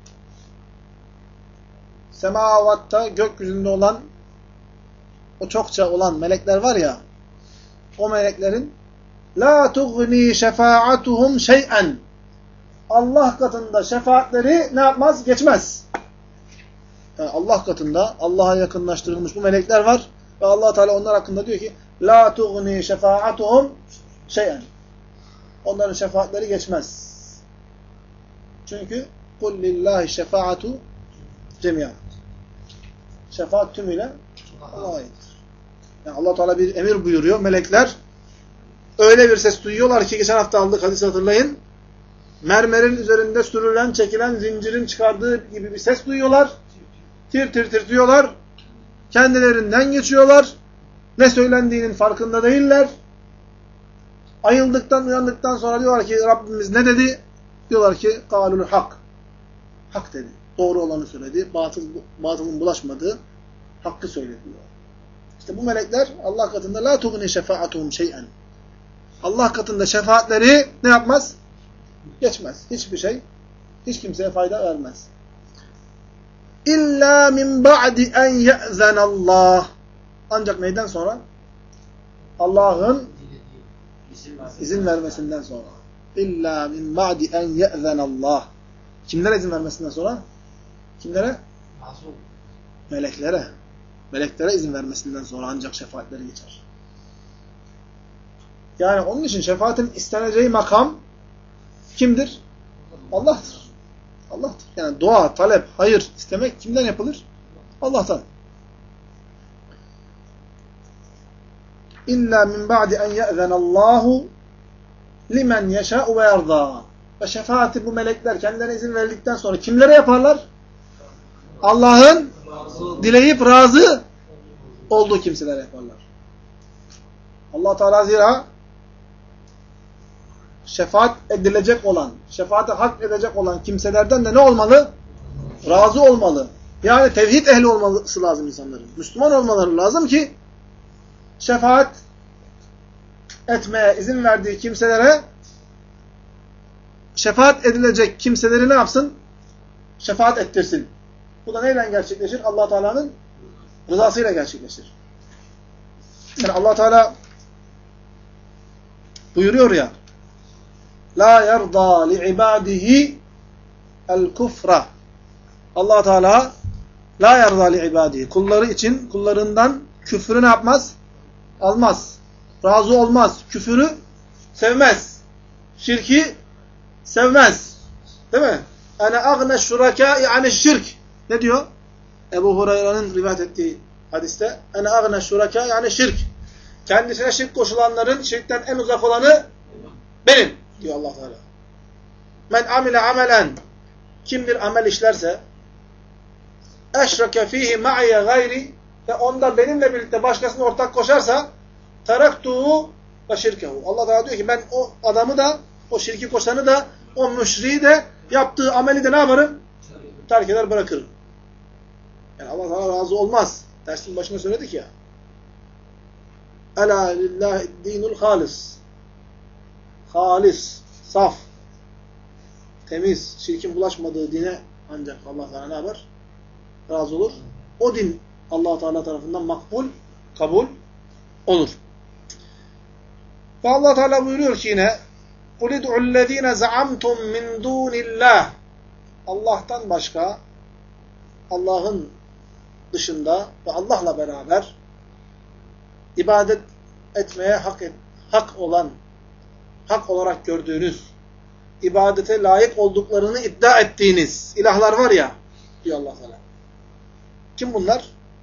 [SPEAKER 1] Semavatta, gökyüzünde olan, o çokça olan melekler var ya, o meleklerin لَا تُغْنِي شَفَاعَتُهُمْ شَيْئًا Allah katında şefaatleri ne yapmaz? Geçmez. Yani Allah katında Allah'a yakınlaştırılmış bu melekler var ve Allah Teala onlar hakkında diyor ki لَا تُغْنِي شَفَاعَتُهُمْ شَيْئًا Onların şefaatleri geçmez. Çünkü قُلْ لِلّٰهِ شَفَاعَةُ جَمِيعًا Şefaat tümüyle Allah'a aittir. Yani Allah Teala bir emir buyuruyor. Melekler öyle bir ses duyuyorlar ki geçen hafta aldık hadisi hatırlayın. Mermerin üzerinde sürülen, çekilen zincirin çıkardığı gibi bir ses duyuyorlar. Tir tir tir diyorlar. Kendilerinden geçiyorlar. Ne söylendiğinin farkında değiller. Ayıldıktan, uyandıktan sonra diyorlar ki Rabbimiz ne dedi? Diyorlar ki قَالُ الْحَقِّ Hak dedi. Doğru olanı söyledi. Batılın bulaşmadığı hakkı söyledi diyor. İşte bu melekler Allah katında la tuğni şefaatuhum şey'en. Allah katında şefaatleri ne yapmaz? Geçmez. Hiçbir şey, hiç kimseye fayda vermez. İlla min ba'di en ye'zenallah. Ancak neyden sonra? Allah'ın izin vermesinden sonra. İlla min ba'di en ye'zenallah. Kimlere izin vermesinden sonra? Kimlere? Meleklere. Meleklere izin vermesinden sonra ancak şefaatleri geçer. Yani onun için şefaatin isteneceği makam kimdir? Allah'tır. Allah'tır. Yani dua, talep, hayır istemek kimden yapılır? Allah'tan. İlla min ba'di en ye'zenallahu limen yeşâ'u ve yerdâ. Ve şefaati bu melekler kendilerine izin verildikten sonra kimlere yaparlar? Allah'ın dileyip razı olduğu kimselere yaparlar. Allah Teala zira şefaat edilecek olan, şefaate hak edecek olan kimselerden de ne olmalı? Razı olmalı. Yani tevhid ehli olması lazım insanların. Müslüman olmaları lazım ki şefaat etmeye izin verdiği kimselere şefaat edilecek kimseleri ne yapsın? Şefaat ettirsin. Bu da neyle gerçekleşir? Allah Teala'nın rızasıyla gerçekleşir. Yani Allah Teala buyuruyor ya: La yerda li ibadihi el kufra. Allah Teala la yerda li ibadihi. Kulları için, kullarından küfrü ne yapmaz? Almaz. Razı olmaz. Küfürü sevmez. Şirki sevmez. Değil mi? Ene agne şurakâi aneşşirk. Ne diyor? Ebu Hureyre'nin rivayet ettiği hadiste. Ene agne şurakâi aneşşirk. Kendisine şirk koşulanların şirkten en uzak olanı benim diyor Allah Teala. Men amile amelen. Kim bir amel işlerse eşreke fihi ma'iye gayri ve onda benimle birlikte başkasını ortak koşarsa teraktuhu ve şirkehu. Allah Teala diyor ki ben o adamı da, o şirki koşanı da, o müşriği de, yaptığı ameli de ne yaparım? Terk eder, bırakırım. Yani Allah Teala razı olmaz. Dersin başında söyledik ya. Ela lillahi dinul halis. Halis, saf, temiz, şirkin bulaşmadığı dine ancak Allah Teala ne yapar? Razı olur. O din Allah Teala tarafından makbul, kabul olur. Ve Allah Teala buyuruyor ki yine قُلِ ادْعُوا الَّذ۪ينَ زَعَمْتُمْ مِنْ دُونِ اللّٰهِ Allah'tan başka, Allah'ın dışında ve Allah'la beraber ibadet etmeye hak olarak gördüğünüz, ibadete layık olduklarını iddia ettiğiniz ilahlar var ya, diyor Allah Teala. Kim bunlar?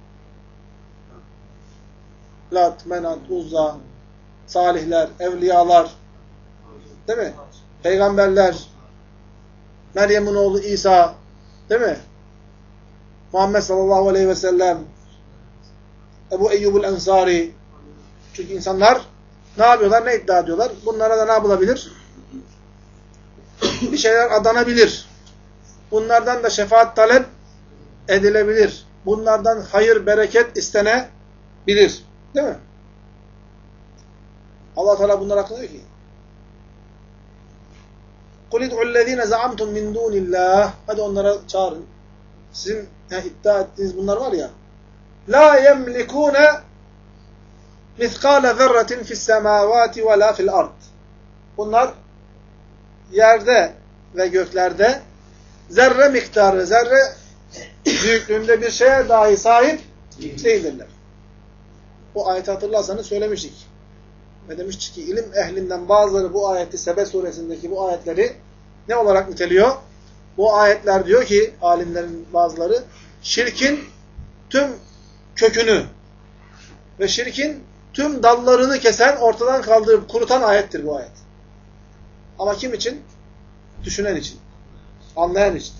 [SPEAKER 1] Lat, Menat, Uzza, salihler, evliyalar, değil mi? Peygamberler, Meryem'in oğlu İsa, değil mi? Muhammed sallallahu aleyhi ve sellem, Ebu Eyyubul Ensari. Çünkü insanlar ne yapıyorlar, ne iddia ediyorlar? Bunlara da ne yapılabilir? Bir şeyler adanabilir. Bunlardan da şefaat talep edilebilir. Bunlardan hayır, bereket istenebilir. Değil mi? Allah Teala bunlar hakkında diyor ki قُلِ ادْعُوا الَّذ۪ينَ زَعَمْتُمْ مِنْ دُونِ اللّٰهِ Hadi onlara çağırın. Sizin iddia ettiğiniz bunlar var ya. لَا يَمْلِكُونَ مِثْقَالَ ذَرَّةٍ فِي السَّمَاوَاتِ وَلَا فِي الْأَرْضِ Bunlar yerde ve göklerde zerre miktarı, zerre büyüklüğünde bir şeye dahi sahip değildirler. Bu ayeti hatırlarsanız söylemiştik. Ve demiştik ki ilim ehlinden bazıları bu ayeti, Sebe suresindeki bu ayetleri ne olarak niteliyor? Bu ayetler diyor ki alimlerin bazıları şirkin tüm kökünü ve şirkin tüm dallarını kesen, ortadan kaldırıp kurutan ayettir bu ayet. Ama kim için? Düşünen için. Anlayan için.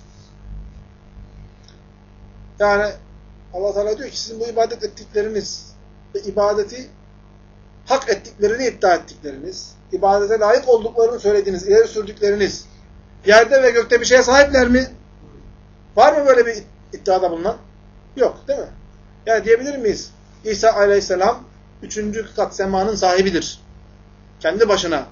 [SPEAKER 1] Yani Allah Teala diyor ki sizin bu ibadet ettikleriniz ve ibadeti hak ettiklerini iddia ettikleriniz, ibadete layık olduklarını söylediğiniz, ileri sürdükleriniz, yerde ve gökte bir şeye sahipler mi? Var mı böyle bir iddiada bulunan? Yok, değil mi? Yani diyebilir miyiz? İsa aleyhisselam 3. kat semanın sahibidir. Kendi başına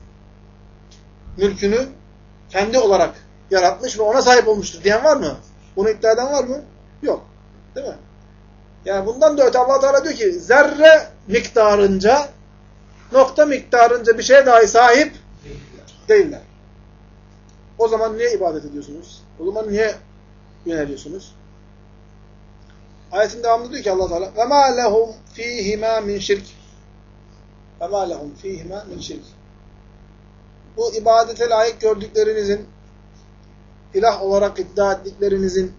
[SPEAKER 1] mülkünü kendi olarak yaratmış ve ona sahip olmuştur diyen var mı? Bunu iddia eden var mı? Yok. Değil mi? Yani bundan da öte Allah Teala diyor ki zerre miktarınca, nokta miktarınca bir şeye dahi sahip değiller. O zaman niye ibadet ediyorsunuz? O zaman niye yöneliyorsunuz? Ayetin devamında diyor ki Allah Teala وَمَا لَهُمْ ف۪يهِمَا مِنْ شِرْكٍ وَمَا لَهُمْ ف۪يهِمَا مِنْ شِرْكٍ. Bu ibadete layık gördüklerinizin, ilah olarak iddia ettiklerinizin,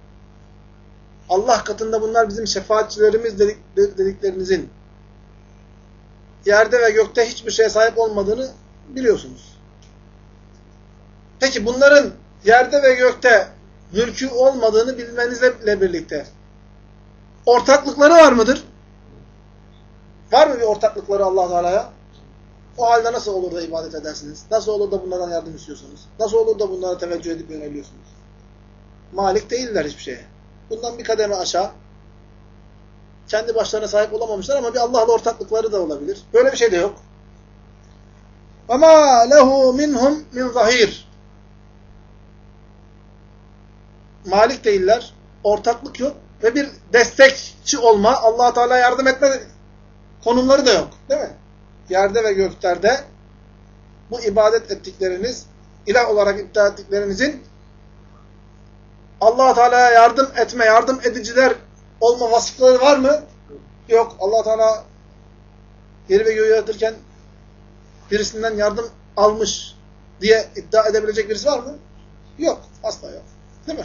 [SPEAKER 1] Allah katında bunlar bizim şefaatçilerimiz dediklerinizin yerde ve gökte hiçbir şeye sahip olmadığını biliyorsunuz. Peki bunların yerde ve gökte mülkü olmadığını bilmenizle birlikte ortaklıkları var mıdır? Var mı bir ortaklıkları Allah Teala'ya? O halde nasıl olur da ibadet edersiniz? Nasıl olur da bunlardan yardım istiyorsunuz? Nasıl olur da bunlara teveccüh edip yöneliyorsunuz? Malik değiller hiçbir şeye. Bundan bir kademe aşağı kendi başlarına sahip olamamışlar ama bir Allah'la ortaklıkları da olabilir. Böyle bir şey de yok. وَمَا لَهُ مِنْهُمْ مِنْ ظَهِيرٍ. Malik değiller, ortaklık yok ve bir destekçi olma, Allah-u Teala'ya yardım etme konumları da yok. Değil mi? Yerde ve göklerde bu ibadet ettikleriniz, ilah olarak iddia ettiklerinizin Allah-u Teala'ya yardım etme, yardım ediciler olma vasıfları var mı? Yok. Allah-u Teala yeri ve göğü yaratırken birisinden yardım almış diye iddia edebilecek birisi var mı? Yok. Asla yok. Değil mi?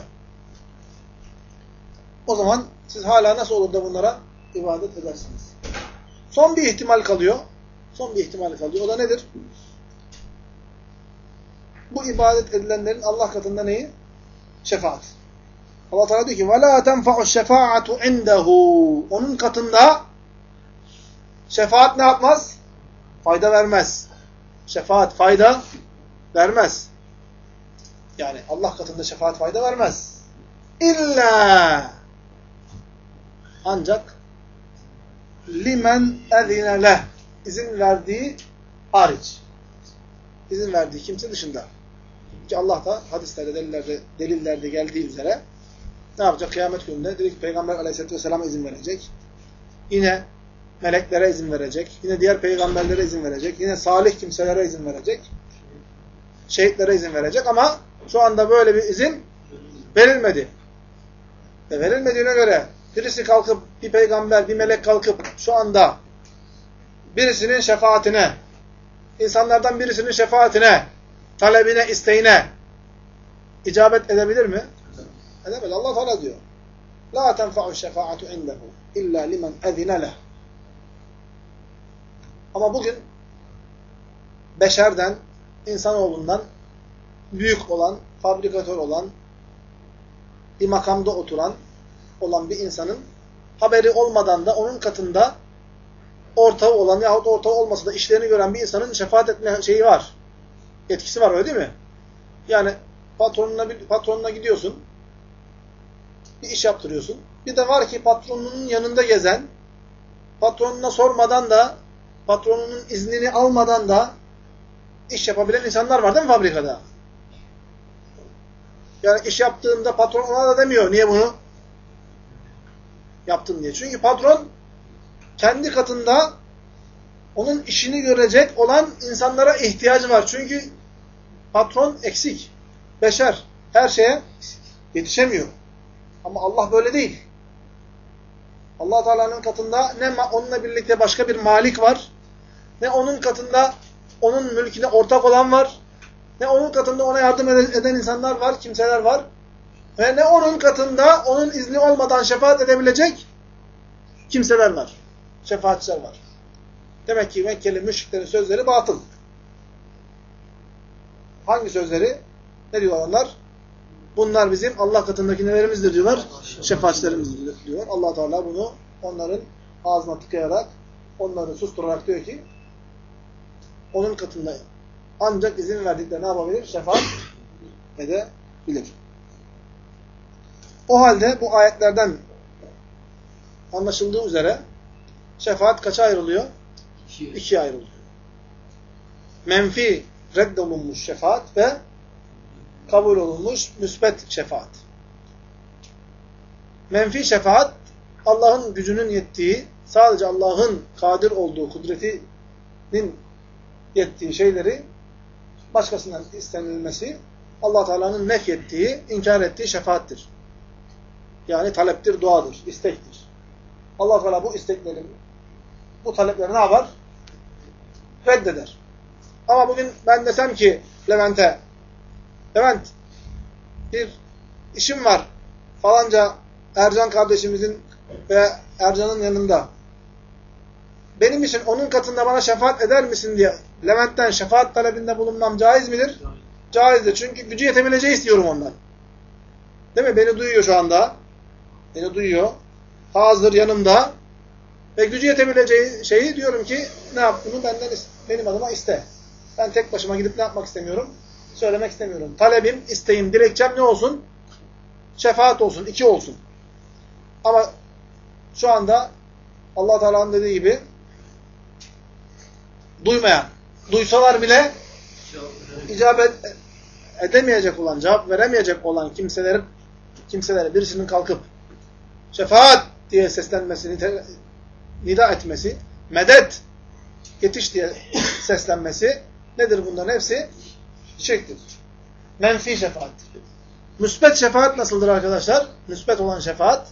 [SPEAKER 1] O zaman siz hala nasıl olur da bunlara ibadet edersiniz? Son bir ihtimal kalıyor. Son bir ihtimal kalıyor. O da nedir? Bu ibadet edilenlerin Allah katında neyi? Şefaat. Allah Teala diyor ki وَلَا تَنْفَعُ الشَّفَاعَةُ عِنْدَهُ. Onun katında şefaat ne yapmaz? Fayda vermez. Şefaat fayda vermez. Yani Allah katında şefaat fayda vermez. İlla ancak limen ezine leh. İzin verdiği hariç. İzin verdiği kimse dışında. Ki Allah da hadislerde, delillerde geldiği üzere ne yapacak? Kıyamet gününde dedik Peygamber Aleyhisselatü Vesselam'a izin verecek. Yine meleklere izin verecek. Yine diğer peygamberlere izin verecek. Yine salih kimselere izin verecek. Şehitlere izin verecek ama şu anda böyle bir izin verilmedi. Ve verilmediğine göre birisi kalkıp, bir peygamber, bir melek kalkıp şu anda birisinin şefaatine, insanlardan birisinin şefaatine, talebine, isteğine icabet edebilir mi? Edemez. Allah Teala diyor. La tenfa'u şefaatu indehu illa limen ezine leh. Ama bugün beşerden, insanoğlundan büyük olan, fabrikatör olan, bir makamda oturan olan bir insanın haberi olmadan da onun katında ortağı olan yahut ortağı olmasa da işlerini gören bir insanın şefaat etme şeyi var. Etkisi var, öyle değil mi? Yani patronuna gidiyorsun, bir iş yaptırıyorsun. Bir de var ki patronunun yanında gezen, patronuna sormadan da, patronunun iznini almadan da iş yapabilen insanlar var değil mi fabrikada? Yani iş yaptığında patron ona da demiyor. Niye bunu yaptın diye. Çünkü patron kendi katında onun işini görecek olan insanlara ihtiyacı var. Çünkü patron eksik. Beşer. Her şeye yetişemiyor. Ama Allah böyle değil. Allah Teala'nın katında ne onunla birlikte başka bir malik var, ne onun katında onun mülküne ortak olan var, ne onun katında ona yardım eden insanlar var, kimseler var, ve ne onun katında onun izni olmadan şefaat edebilecek kimseler var, şefaatçiler var. Demek ki Mekkeli müşriklerin sözleri batıl. Hangi sözleri? Ne diyorlar onlar? Bunlar bizim Allah katındaki nelerimizdir diyorlar? Şefaatçilerimizdir diyor. Allah Teala bunu onların ağzına tıkayarak, onları susturarak diyor ki onun katında ancak izin verdikleri ne yapabilir? Şefaat edebilir. O halde bu ayetlerden anlaşıldığı üzere şefaat kaça ayrılıyor?
[SPEAKER 2] İki.
[SPEAKER 1] İkiye ayrılıyor. Menfi, reddolunmuş şefaat ve kabul olunmuş müsbet şefaat. Menfi şefaat, Allah'ın gücünün yettiği, sadece Allah'ın kadir olduğu, kudretinin yettiği şeyleri başkasından istenilmesi, Allah Teala'nın nefyettiği, inkar ettiği şefaattir. Yani taleptir, duadır, istektir. Allah Teala bu isteklerin, bu talepleri ne yapar? Reddeder. Ama bugün ben desem ki Levent'e, Levent, bir işim var falanca Ercan kardeşimizin ve Ercan'ın yanında. Benim için onun katında bana şefaat eder misin diye Levent'ten şefaat talebinde bulunmam caiz midir? Caizdir. Çünkü gücü yetebileceği istiyorum ondan. Değil mi? Beni duyuyor şu anda. Beni duyuyor. Hazır yanımda. Ve gücü yetebileceği şeyi diyorum ki ne yaptığını benden benim adıma iste. Ben tek başıma gidip ne yapmak istemiyorum? Söylemek istemiyorum. Talebim, isteğim, dilekçem ne olsun? Şefaat olsun. 2 olsun. Ama şu anda Allah Teala'nın dediği gibi duymayan, duysalar bile icabet edemeyecek olan, cevap veremeyecek olan kimselere birisinin kalkıp şefaat diye seslenmesini, nida etmesi, medet, yetiş diye seslenmesi nedir bunların hepsi? Şirktir. Menfi şefaattir. Müsbet şefaat nasıldır arkadaşlar? Müsbet olan şefaat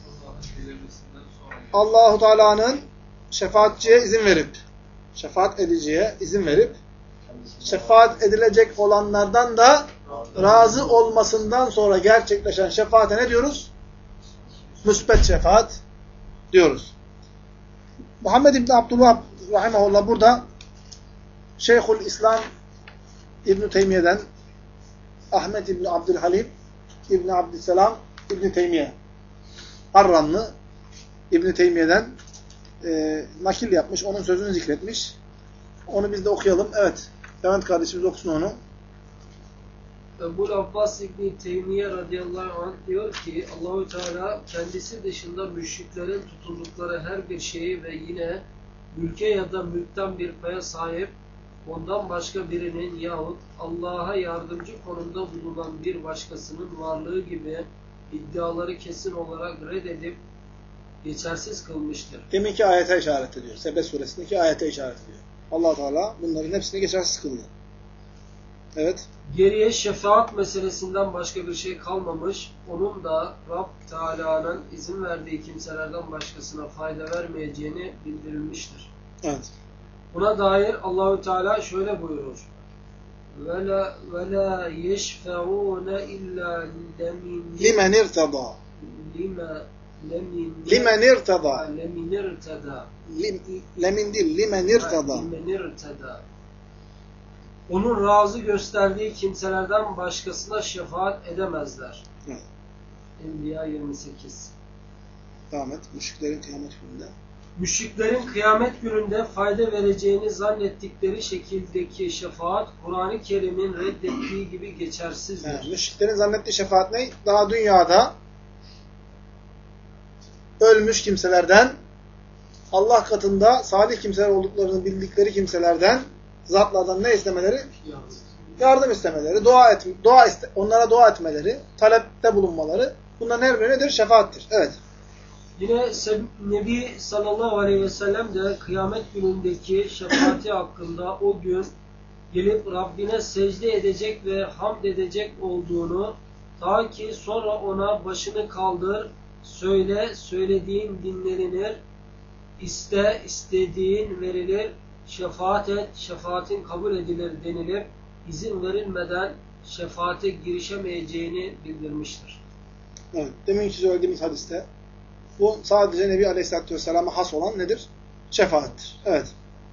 [SPEAKER 1] Allah-u Teala'nın şefaatçiye izin verip, şefaat ediciye izin verip, şefaat edilecek olanlardan da razı olmasından sonra gerçekleşen şefaate ne diyoruz? Müsbet şefaat diyoruz. Muhammed İbni Abdülvahhab rahimahullah burada Şeyhül İslam İbn-i Teymiye'den Ahmet İbni Abdülhalim İbni Abdüsselam İbn-i Teymiye Harranlı İbn-i Teymiye'den nakil yapmış. Onun sözünü zikretmiş. Onu biz de okuyalım. Evet. Levent kardeşimiz okusun onu.
[SPEAKER 2] Ebu Abbas İbn-i Teymiye radıyallahu anh diyor ki Allahu Teala kendisi dışında müşriklerin tutundukları her bir şeyi ve yine mülke ya da mülkten bir paya sahip ondan başka birinin yahut Allah'a yardımcı konumda bulunan bir başkasının varlığı gibi iddiaları kesin olarak reddedip geçersiz kılmıştır.
[SPEAKER 1] Deminki ayete işaret ediyor. Sebe suresindeki ayete işaret ediyor. Allah Teala bunların hepsini geçersiz kılıyor. Evet.
[SPEAKER 2] Geriye şefaat meselesinden başka bir şey kalmamış. Onun da Rab Teala'nın izin verdiği kimselerden başkasına fayda vermeyeceğini bildirilmiştir.
[SPEAKER 1] Evet.
[SPEAKER 2] Buna dair Allahü Teala şöyle buyurur. وَلَا يَشْفَعُونَ اِلَّا
[SPEAKER 1] لِمَنْ اِرْتَضَى لِمَنْ اِرْتَضَى Lemin değil, limen irtada.
[SPEAKER 2] Onun razı gösterdiği kimselerden başkasına şefaat edemezler.
[SPEAKER 1] Evet.
[SPEAKER 2] Enbiya 28.
[SPEAKER 1] Devam et. Müşriklerin kıyamet gününde.
[SPEAKER 2] Müşriklerin kıyamet gününde fayda vereceğini zannettikleri şekildeki şefaat, Kur'an-ı Kerim'in reddettiği gibi geçersizdir.
[SPEAKER 1] Evet, müşriklerin zannettiği şefaat ne? Daha dünyada ölmüş kimselerden, Allah katında salih kimseler olduklarını bildikleri kimselerden, zatlardan ne istemeleri? Yardım istemeleri, onlara dua etmeleri, talepte bulunmaları. Bunların her biri nedir? Şefaattir. Evet.
[SPEAKER 2] Yine Nebi sallallahu aleyhi ve sellem de kıyamet günündeki şefaati hakkında o gün gelip Rabbine secde edecek ve hamd edecek olduğunu, ta ki sonra ona başını kaldır, söyle, söylediğin dinlenir, iste, istediğin verilir, şefaat et, şefaatin kabul edilir denilir, izin verilmeden şefaate girişemeyeceğini bildirmiştir.
[SPEAKER 1] Evet, deminki söylediğimiz hadiste bu sadece Nebi Aleyhisselatü Vesselam'a has olan nedir? Şefaattir. Evet.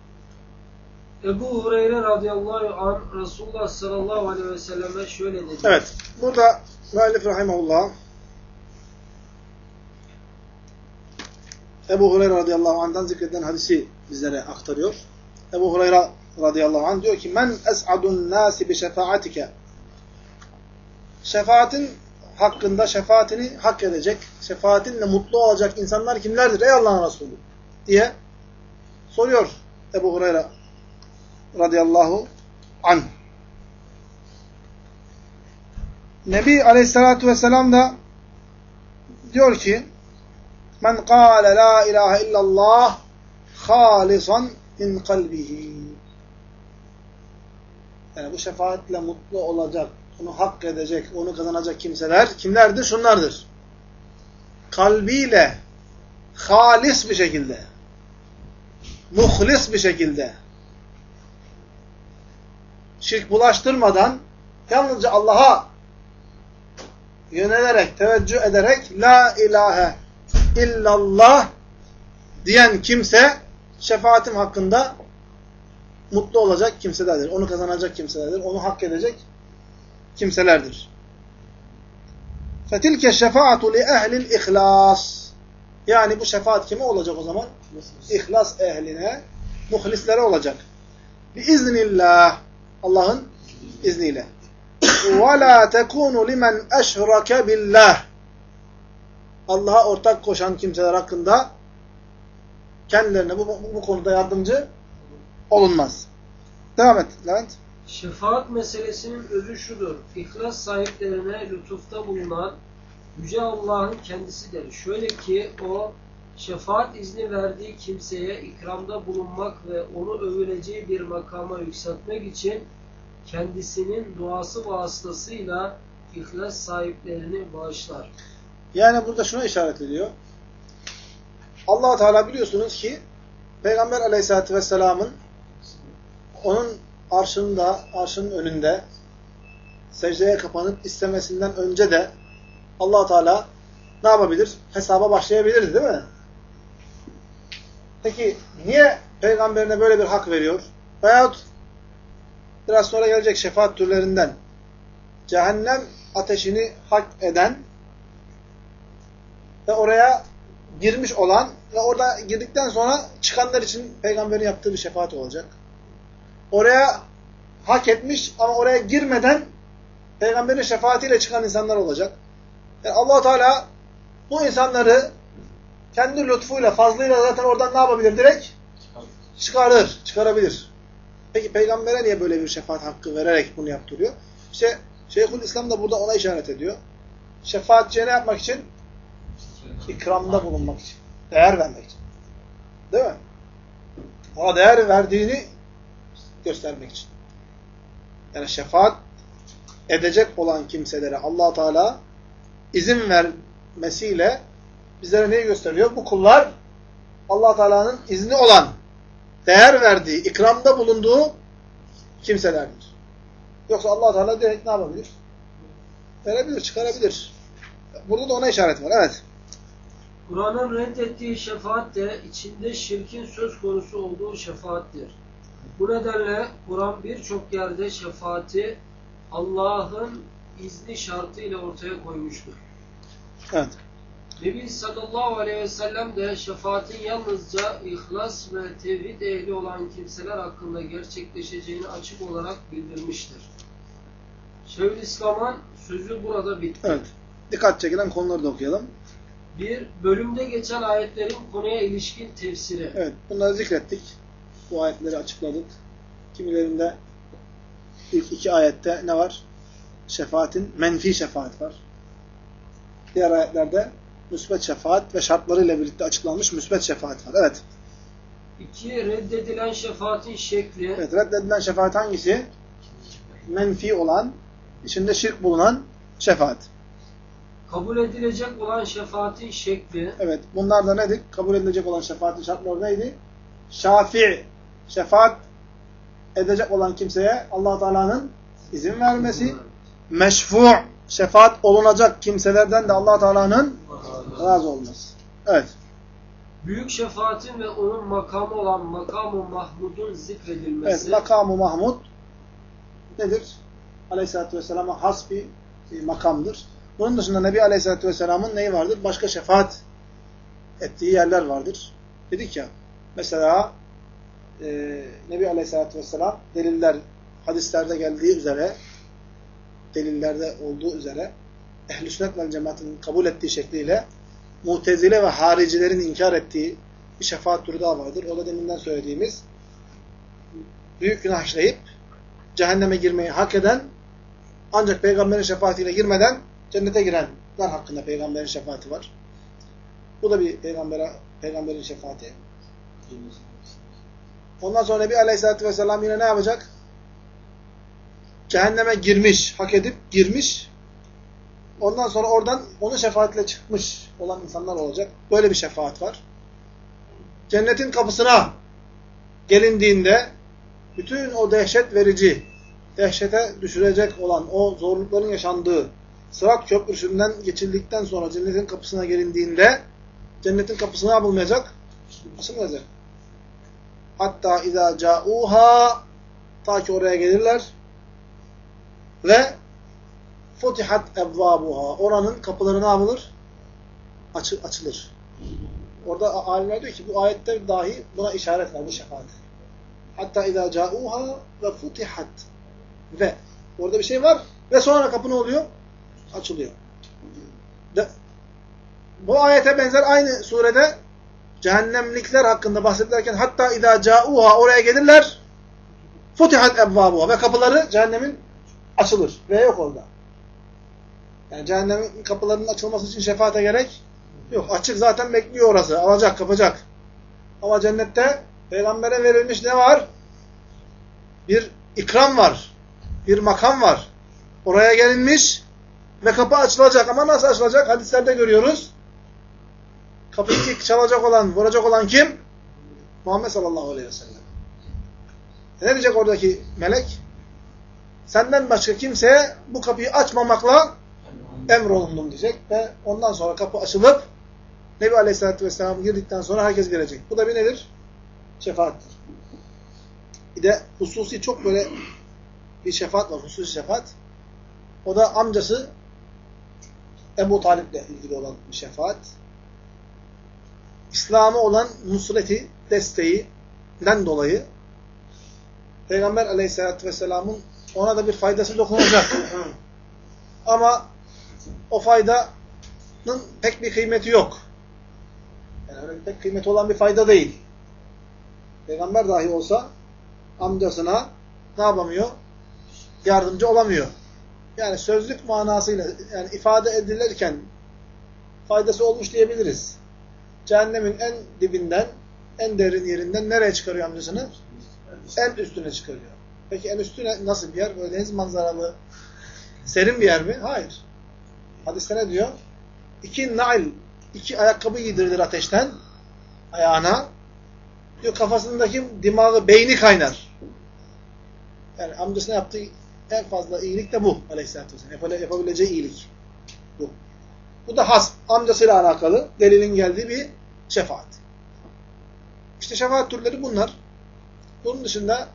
[SPEAKER 2] Ebu Hureyre radıyallahu anh Resulullah sallallahu aleyhi ve selleme şöyle dedi.
[SPEAKER 1] Evet. Burada müellif rahimahullah Ebu Hureyre radıyallahu anh'dan zikredilen hadisi bizlere aktarıyor. Ebu Hureyre radıyallahu anh diyor ki men es'adun nasi bi şefaatike şefaatin hakkında şefaatini hak edecek, şefaatinle mutlu olacak insanlar kimlerdir ey Allah'ın Resulü? diye soruyor Ebu Hureyre radıyallahu anh. Nebi Aleyhisselatü Vesselam da diyor ki men kâle la ilahe illallah hâlisan min kalbihi. Yani bu şefaatle mutlu olacak, onu hak edecek, onu kazanacak kimseler kimlerdir? Şunlardır. Kalbiyle halis bir şekilde, muhlis bir şekilde, şirk bulaştırmadan yalnızca Allah'a yönelerek, teveccüh ederek la ilahe illallah diyen kimse şefaatim hakkında mutlu olacak kimselerdir. Onu kazanacak kimselerdir. Onu hak edecek kimselerdir. فَتِلْكَ الشَّفَاعَةُ لِأَهْلِ الْاِخْلَاسِ. Yani bu şefaat kime olacak o zaman? İhlas ehline, muhlislere olacak. Biiznillah. Allah'ın izniyle. وَلَا تَكُونُ لِمَنْ أَشْرَكَ بِاللّٰهِ. Allah'a ortak koşan kimseler hakkında kendilerine bu konuda yardımcı olunmaz. Devam et Levent.
[SPEAKER 2] Şefaat meselesinin özü şudur. İhlas sahiplerine lütufta bulunan Yüce Allah'ın kendisidir. Şöyle ki o şefaat izni verdiği kimseye ikramda bulunmak ve onu övüleceği bir makama yükseltmek için kendisinin duası vasıtasıyla ihlas sahiplerini bağışlar.
[SPEAKER 1] Yani burada şuna işaret ediyor. Allah Teala biliyorsunuz ki Peygamber Aleyhisselatü Vesselam'ın onun arşının önünde secdeye kapanıp istemesinden önce de Allah Teala ne yapabilir? Hesaba başlayabilirdi değil mi? Peki niye peygamberine böyle bir hak veriyor? Veyahut biraz sonra gelecek şefaat türlerinden cehennem ateşini hak eden ve oraya girmiş olan ve orada girdikten sonra çıkanlar için peygamberin yaptığı bir şefaat olacak. Oraya hak etmiş ama oraya girmeden peygamberin şefaatiyle çıkan insanlar olacak. Yani Allah Teala bu insanları kendi lütfuyla, fazlıyla zaten oradan ne yapabilir? Direkt çıkarabilir. Peki peygambere niye böyle bir şefaat hakkı vererek bunu yaptırıyor? İşte Şeyhülislam da burada ona işaret ediyor. Şefaatçiye ne yapmak için? İkramda bulunmak için. Değer vermek için. Değil mi? Ona değer verdiğini göstermek için. Yani şefaat edecek olan kimselere Allah Teala izin vermesiyle bizlere neyi gösteriyor? Bu kullar Allah Teala'nın izni olan, değer verdiği, ikramda bulunduğu kimselerdir. Yoksa Allah Teala direkt ne yapabilir? Verebilir, çıkarabilir. Burada da ona işaret var. Evet.
[SPEAKER 2] Kur'an'ın reddettiği şefaat de içinde şirkin söz konusu olduğu şefaattir. Bu nedenle Kur'an birçok yerde şefaati Allah'ın izni şartıyla ortaya koymuştur.
[SPEAKER 1] Evet.
[SPEAKER 2] Nebi sallallahu aleyhi ve sellem de şefaatin yalnızca ihlas ve tevhid ehli olan kimseler hakkında gerçekleşeceğini açık olarak bildirmiştir. Şeyhülislam'ın sözü burada bitti.
[SPEAKER 1] Evet. Dikkat çekilen konuları da okuyalım.
[SPEAKER 2] Bir, bölümde geçen ayetlerin konuya ilişkin tefsiri.
[SPEAKER 1] Evet. Bunları zikrettik. Bu ayetleri açıkladık. Kimilerinde ilk iki ayette ne var? Şefaatin menfi şefaat var. Diğer ayetlerde müsbet şefaat ve şartlarıyla birlikte açıklanmış müsbet şefaat var. Evet.
[SPEAKER 2] İki, reddedilen şefaatin şekli.
[SPEAKER 1] Evet. Reddedilen şefaat hangisi? Menfi olan, içinde şirk bulunan şefaat.
[SPEAKER 2] Kabul edilecek olan şefaatin şekli.
[SPEAKER 1] Evet. Bunlar da nedir? Kabul edilecek olan şefaatin şartları neydi? Şafi, şefaat edecek olan kimseye Allah Teala'nın izin vermesi. Meşfu, şefaat olunacak kimselerden de Allah Teala'nın razı olması. Evet.
[SPEAKER 2] Büyük şefaatin ve onun makamı olan makam-ı Mahmud'un zikredilmesi.
[SPEAKER 1] Evet. Makam-ı Mahmud nedir? Aleyhisselatü Vesselam'a has bir makamdır. Bunun dışında Nebi Aleyhisselatü Vesselam'ın neyi vardır? Başka şefaat ettiği yerler vardır. Dedik ya, mesela Nebi Aleyhisselatü Vesselam deliller, hadislerde geldiği üzere, delillerde olduğu üzere Ehl-i Sünnet vel Cemaat'in kabul ettiği şekliyle Mu'tezile ve haricilerin inkar ettiği bir şefaat türü daha vardır. O da deminden söylediğimiz büyük günah işleyip cehenneme girmeyi hak eden ancak peygamberin şefaatiyle girmeden cennete girenler hakkında peygamberin şefaati var. Bu da bir peygamberin şefaati. Ondan sonra Nebi Aleyhisselatü Vesselam yine ne yapacak? Cehenneme girmiş, hak edip girmiş. Ondan sonra oradan onun şefaatiyle çıkmış olan insanlar olacak. Böyle bir şefaat var. Cennetin kapısına gelindiğinde bütün o dehşet verici, dehşete düşürecek olan o zorlukların yaşandığı Sırat köprüsünden geçildikten sonra cennetin kapısına gelindiğinde cennetin kapısı ne yapılmayacak? Açılmayacak. Hatta izâ câûhâ ta ki oraya gelirler ve futihat evvâbuhâ oranın kapıları ne yapılır? Açılır. Orada alimler diyor ki bu ayette dahi buna işaret var bu şefaat. Hatta izâ câûhâ ve futihat ve orada bir şey var ve sonra kapı ne oluyor? Açılıyor. Bu ayete benzer aynı surede cehennemlikler hakkında bahsederken hatta idâ câûhâ oraya gelirler futihat evvâbuhâ ve kapıları cehennemin açılır. Ve yok orada. Yani cehennemin kapılarının açılması için şefaate gerek yok. Açık zaten bekliyor orası. Alacak, kapacak. Ama cennette peygambere verilmiş ne var? Bir ikram var. Bir makam var. Oraya gelinmiş ve kapı açılacak. Ama nasıl açılacak? Hadislerde görüyoruz. Kapıyı ilk çalacak olan, vuracak olan kim? Muhammed sallallahu aleyhi ve sellem. Ne diyecek oradaki melek? Senden başka kimseye bu kapıyı açmamakla emrolundum diyecek ve ondan sonra kapı açılıp Nebi Aleyhisselatü Vesselam girdikten sonra herkes girecek. Bu da bir nedir? Şefaattir. Bir de hususi çok böyle bir şefaat var. Hususi şefaat. O da amcası Ebu Talip'le ilgili olan bir şefaat. İslam'a olan nusreti, desteğinden dolayı Peygamber Aleyhisselatü Vesselam'ın ona da bir faydası dokunacak. Ama o faydanın pek bir kıymeti yok. Yani öyle pek kıymeti olan bir fayda değil. Peygamber dahi olsa amcasına ne yapamıyor? Yardımcı olamıyor. Yani sözlük manasıyla yani ifade edilirken faydası olmuş diyebiliriz. Cehennemin en dibinden, en derin yerinden nereye çıkarıyor amcasını? En üstüne çıkarıyor. Peki en üstüne nasıl bir yer? Böyle deniz manzaralı, serin bir yer mi? Hayır. Hadiste ne diyor? 2 nail, 2 ayakkabı giydirilir ateşten ayağına. Diyor kafasındaki dimağı, beyni kaynar. Yani amcasına yaptığı en fazla iyilik de bu Aleyhisselatü Vesselam. Yapabileceği iyilik. Bu. Bu da has. Amcasıyla alakalı delilin geldiği bir şefaat. İşte şefaat türleri bunlar. Bunun dışında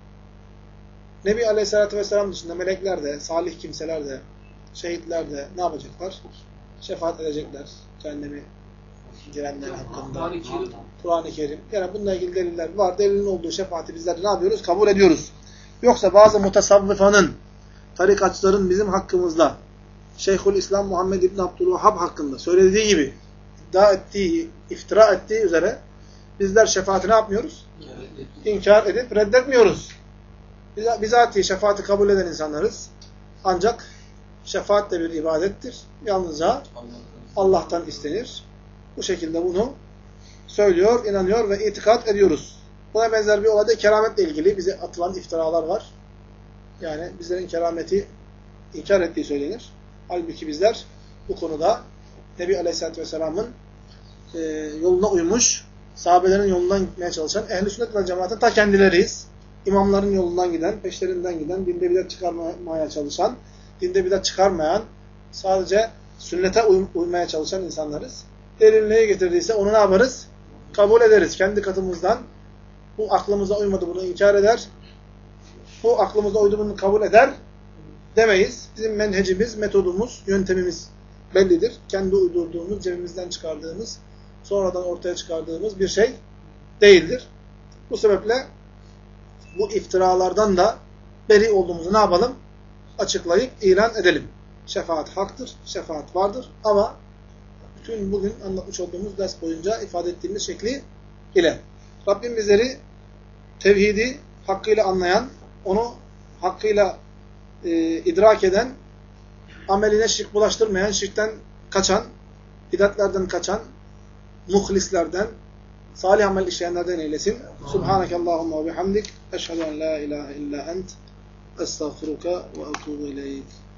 [SPEAKER 1] Nebi Aleyhisselatü Vesselam dışında melekler de, salih kimseler de, şehitler de ne yapacaklar? Şefaat edecekler. Cehennemi girenler hakkında. Kur'an-ı Kerim. Yani bununla ilgili deliller var. Delilin olduğu şefaati bizler de ne yapıyoruz? Kabul ediyoruz. Yoksa bazı mutasavvıfanın, tarikatçıların bizim hakkımızda Şeyhülislam Muhammed İbn Abdülvahhab hakkında söylediği gibi iddia ettiği, iftira ettiği üzere bizler şefaati ne yapmıyoruz? İnkar edip reddetmiyoruz. Bizatihi şefaati kabul eden insanlarız. Ancak şefaat de bir ibadettir. Yalnızca Allah'tan istenir. Bu şekilde bunu söylüyor, inanıyor ve itikat ediyoruz. Buna benzer bir olayda kerametle ilgili bize atılan iftiralar var. Yani bizlerin kerameti inkar ettiği söylenir. Halbuki bizler bu konuda Nebi Aleyhisselatü Vesselam'ın yoluna uymuş, sahabelerin yolundan gitmeye çalışan, ehl-i sünnet ve cemaatin ta kendileriyiz. İmamların yolundan giden, peşlerinden giden, dinde bidat çıkarmaya çalışan, dinde bidat çıkarmayan, sadece sünnete uymaya çalışan insanlarız. Delil neye getirdiyse onu ne yaparız? Kabul ederiz. Kendi katımızdan bu aklımıza uymadı, bunu inkar eder. Bu aklımıza uydu, bunu kabul eder demeyiz. Bizim menhecimiz, metodumuz, yöntemimiz bellidir. Kendi uydurduğumuz, cebimizden çıkardığımız, sonradan ortaya çıkardığımız bir şey değildir. Bu sebeple bu iftiralardan da beri olduğumuzu ne yapalım? Açıklayıp ilan edelim. Şefaat haktır, şefaat vardır ama bütün bugün anlatmış olduğumuz ders boyunca ifade ettiğimiz şekli ile. Rabbim bizleri tevhidi hakkıyla anlayan, onu hakkıyla idrak eden, ameline şirk bulaştırmayan, şirkten kaçan, bidatlerden kaçan, muhlislerden, salih amel işleyenlerden eylesin. Subhanakallahumma ve bihamdik. Eşhedü en la ilahe illa ent. Estağfiruka ve etûbü ileyk.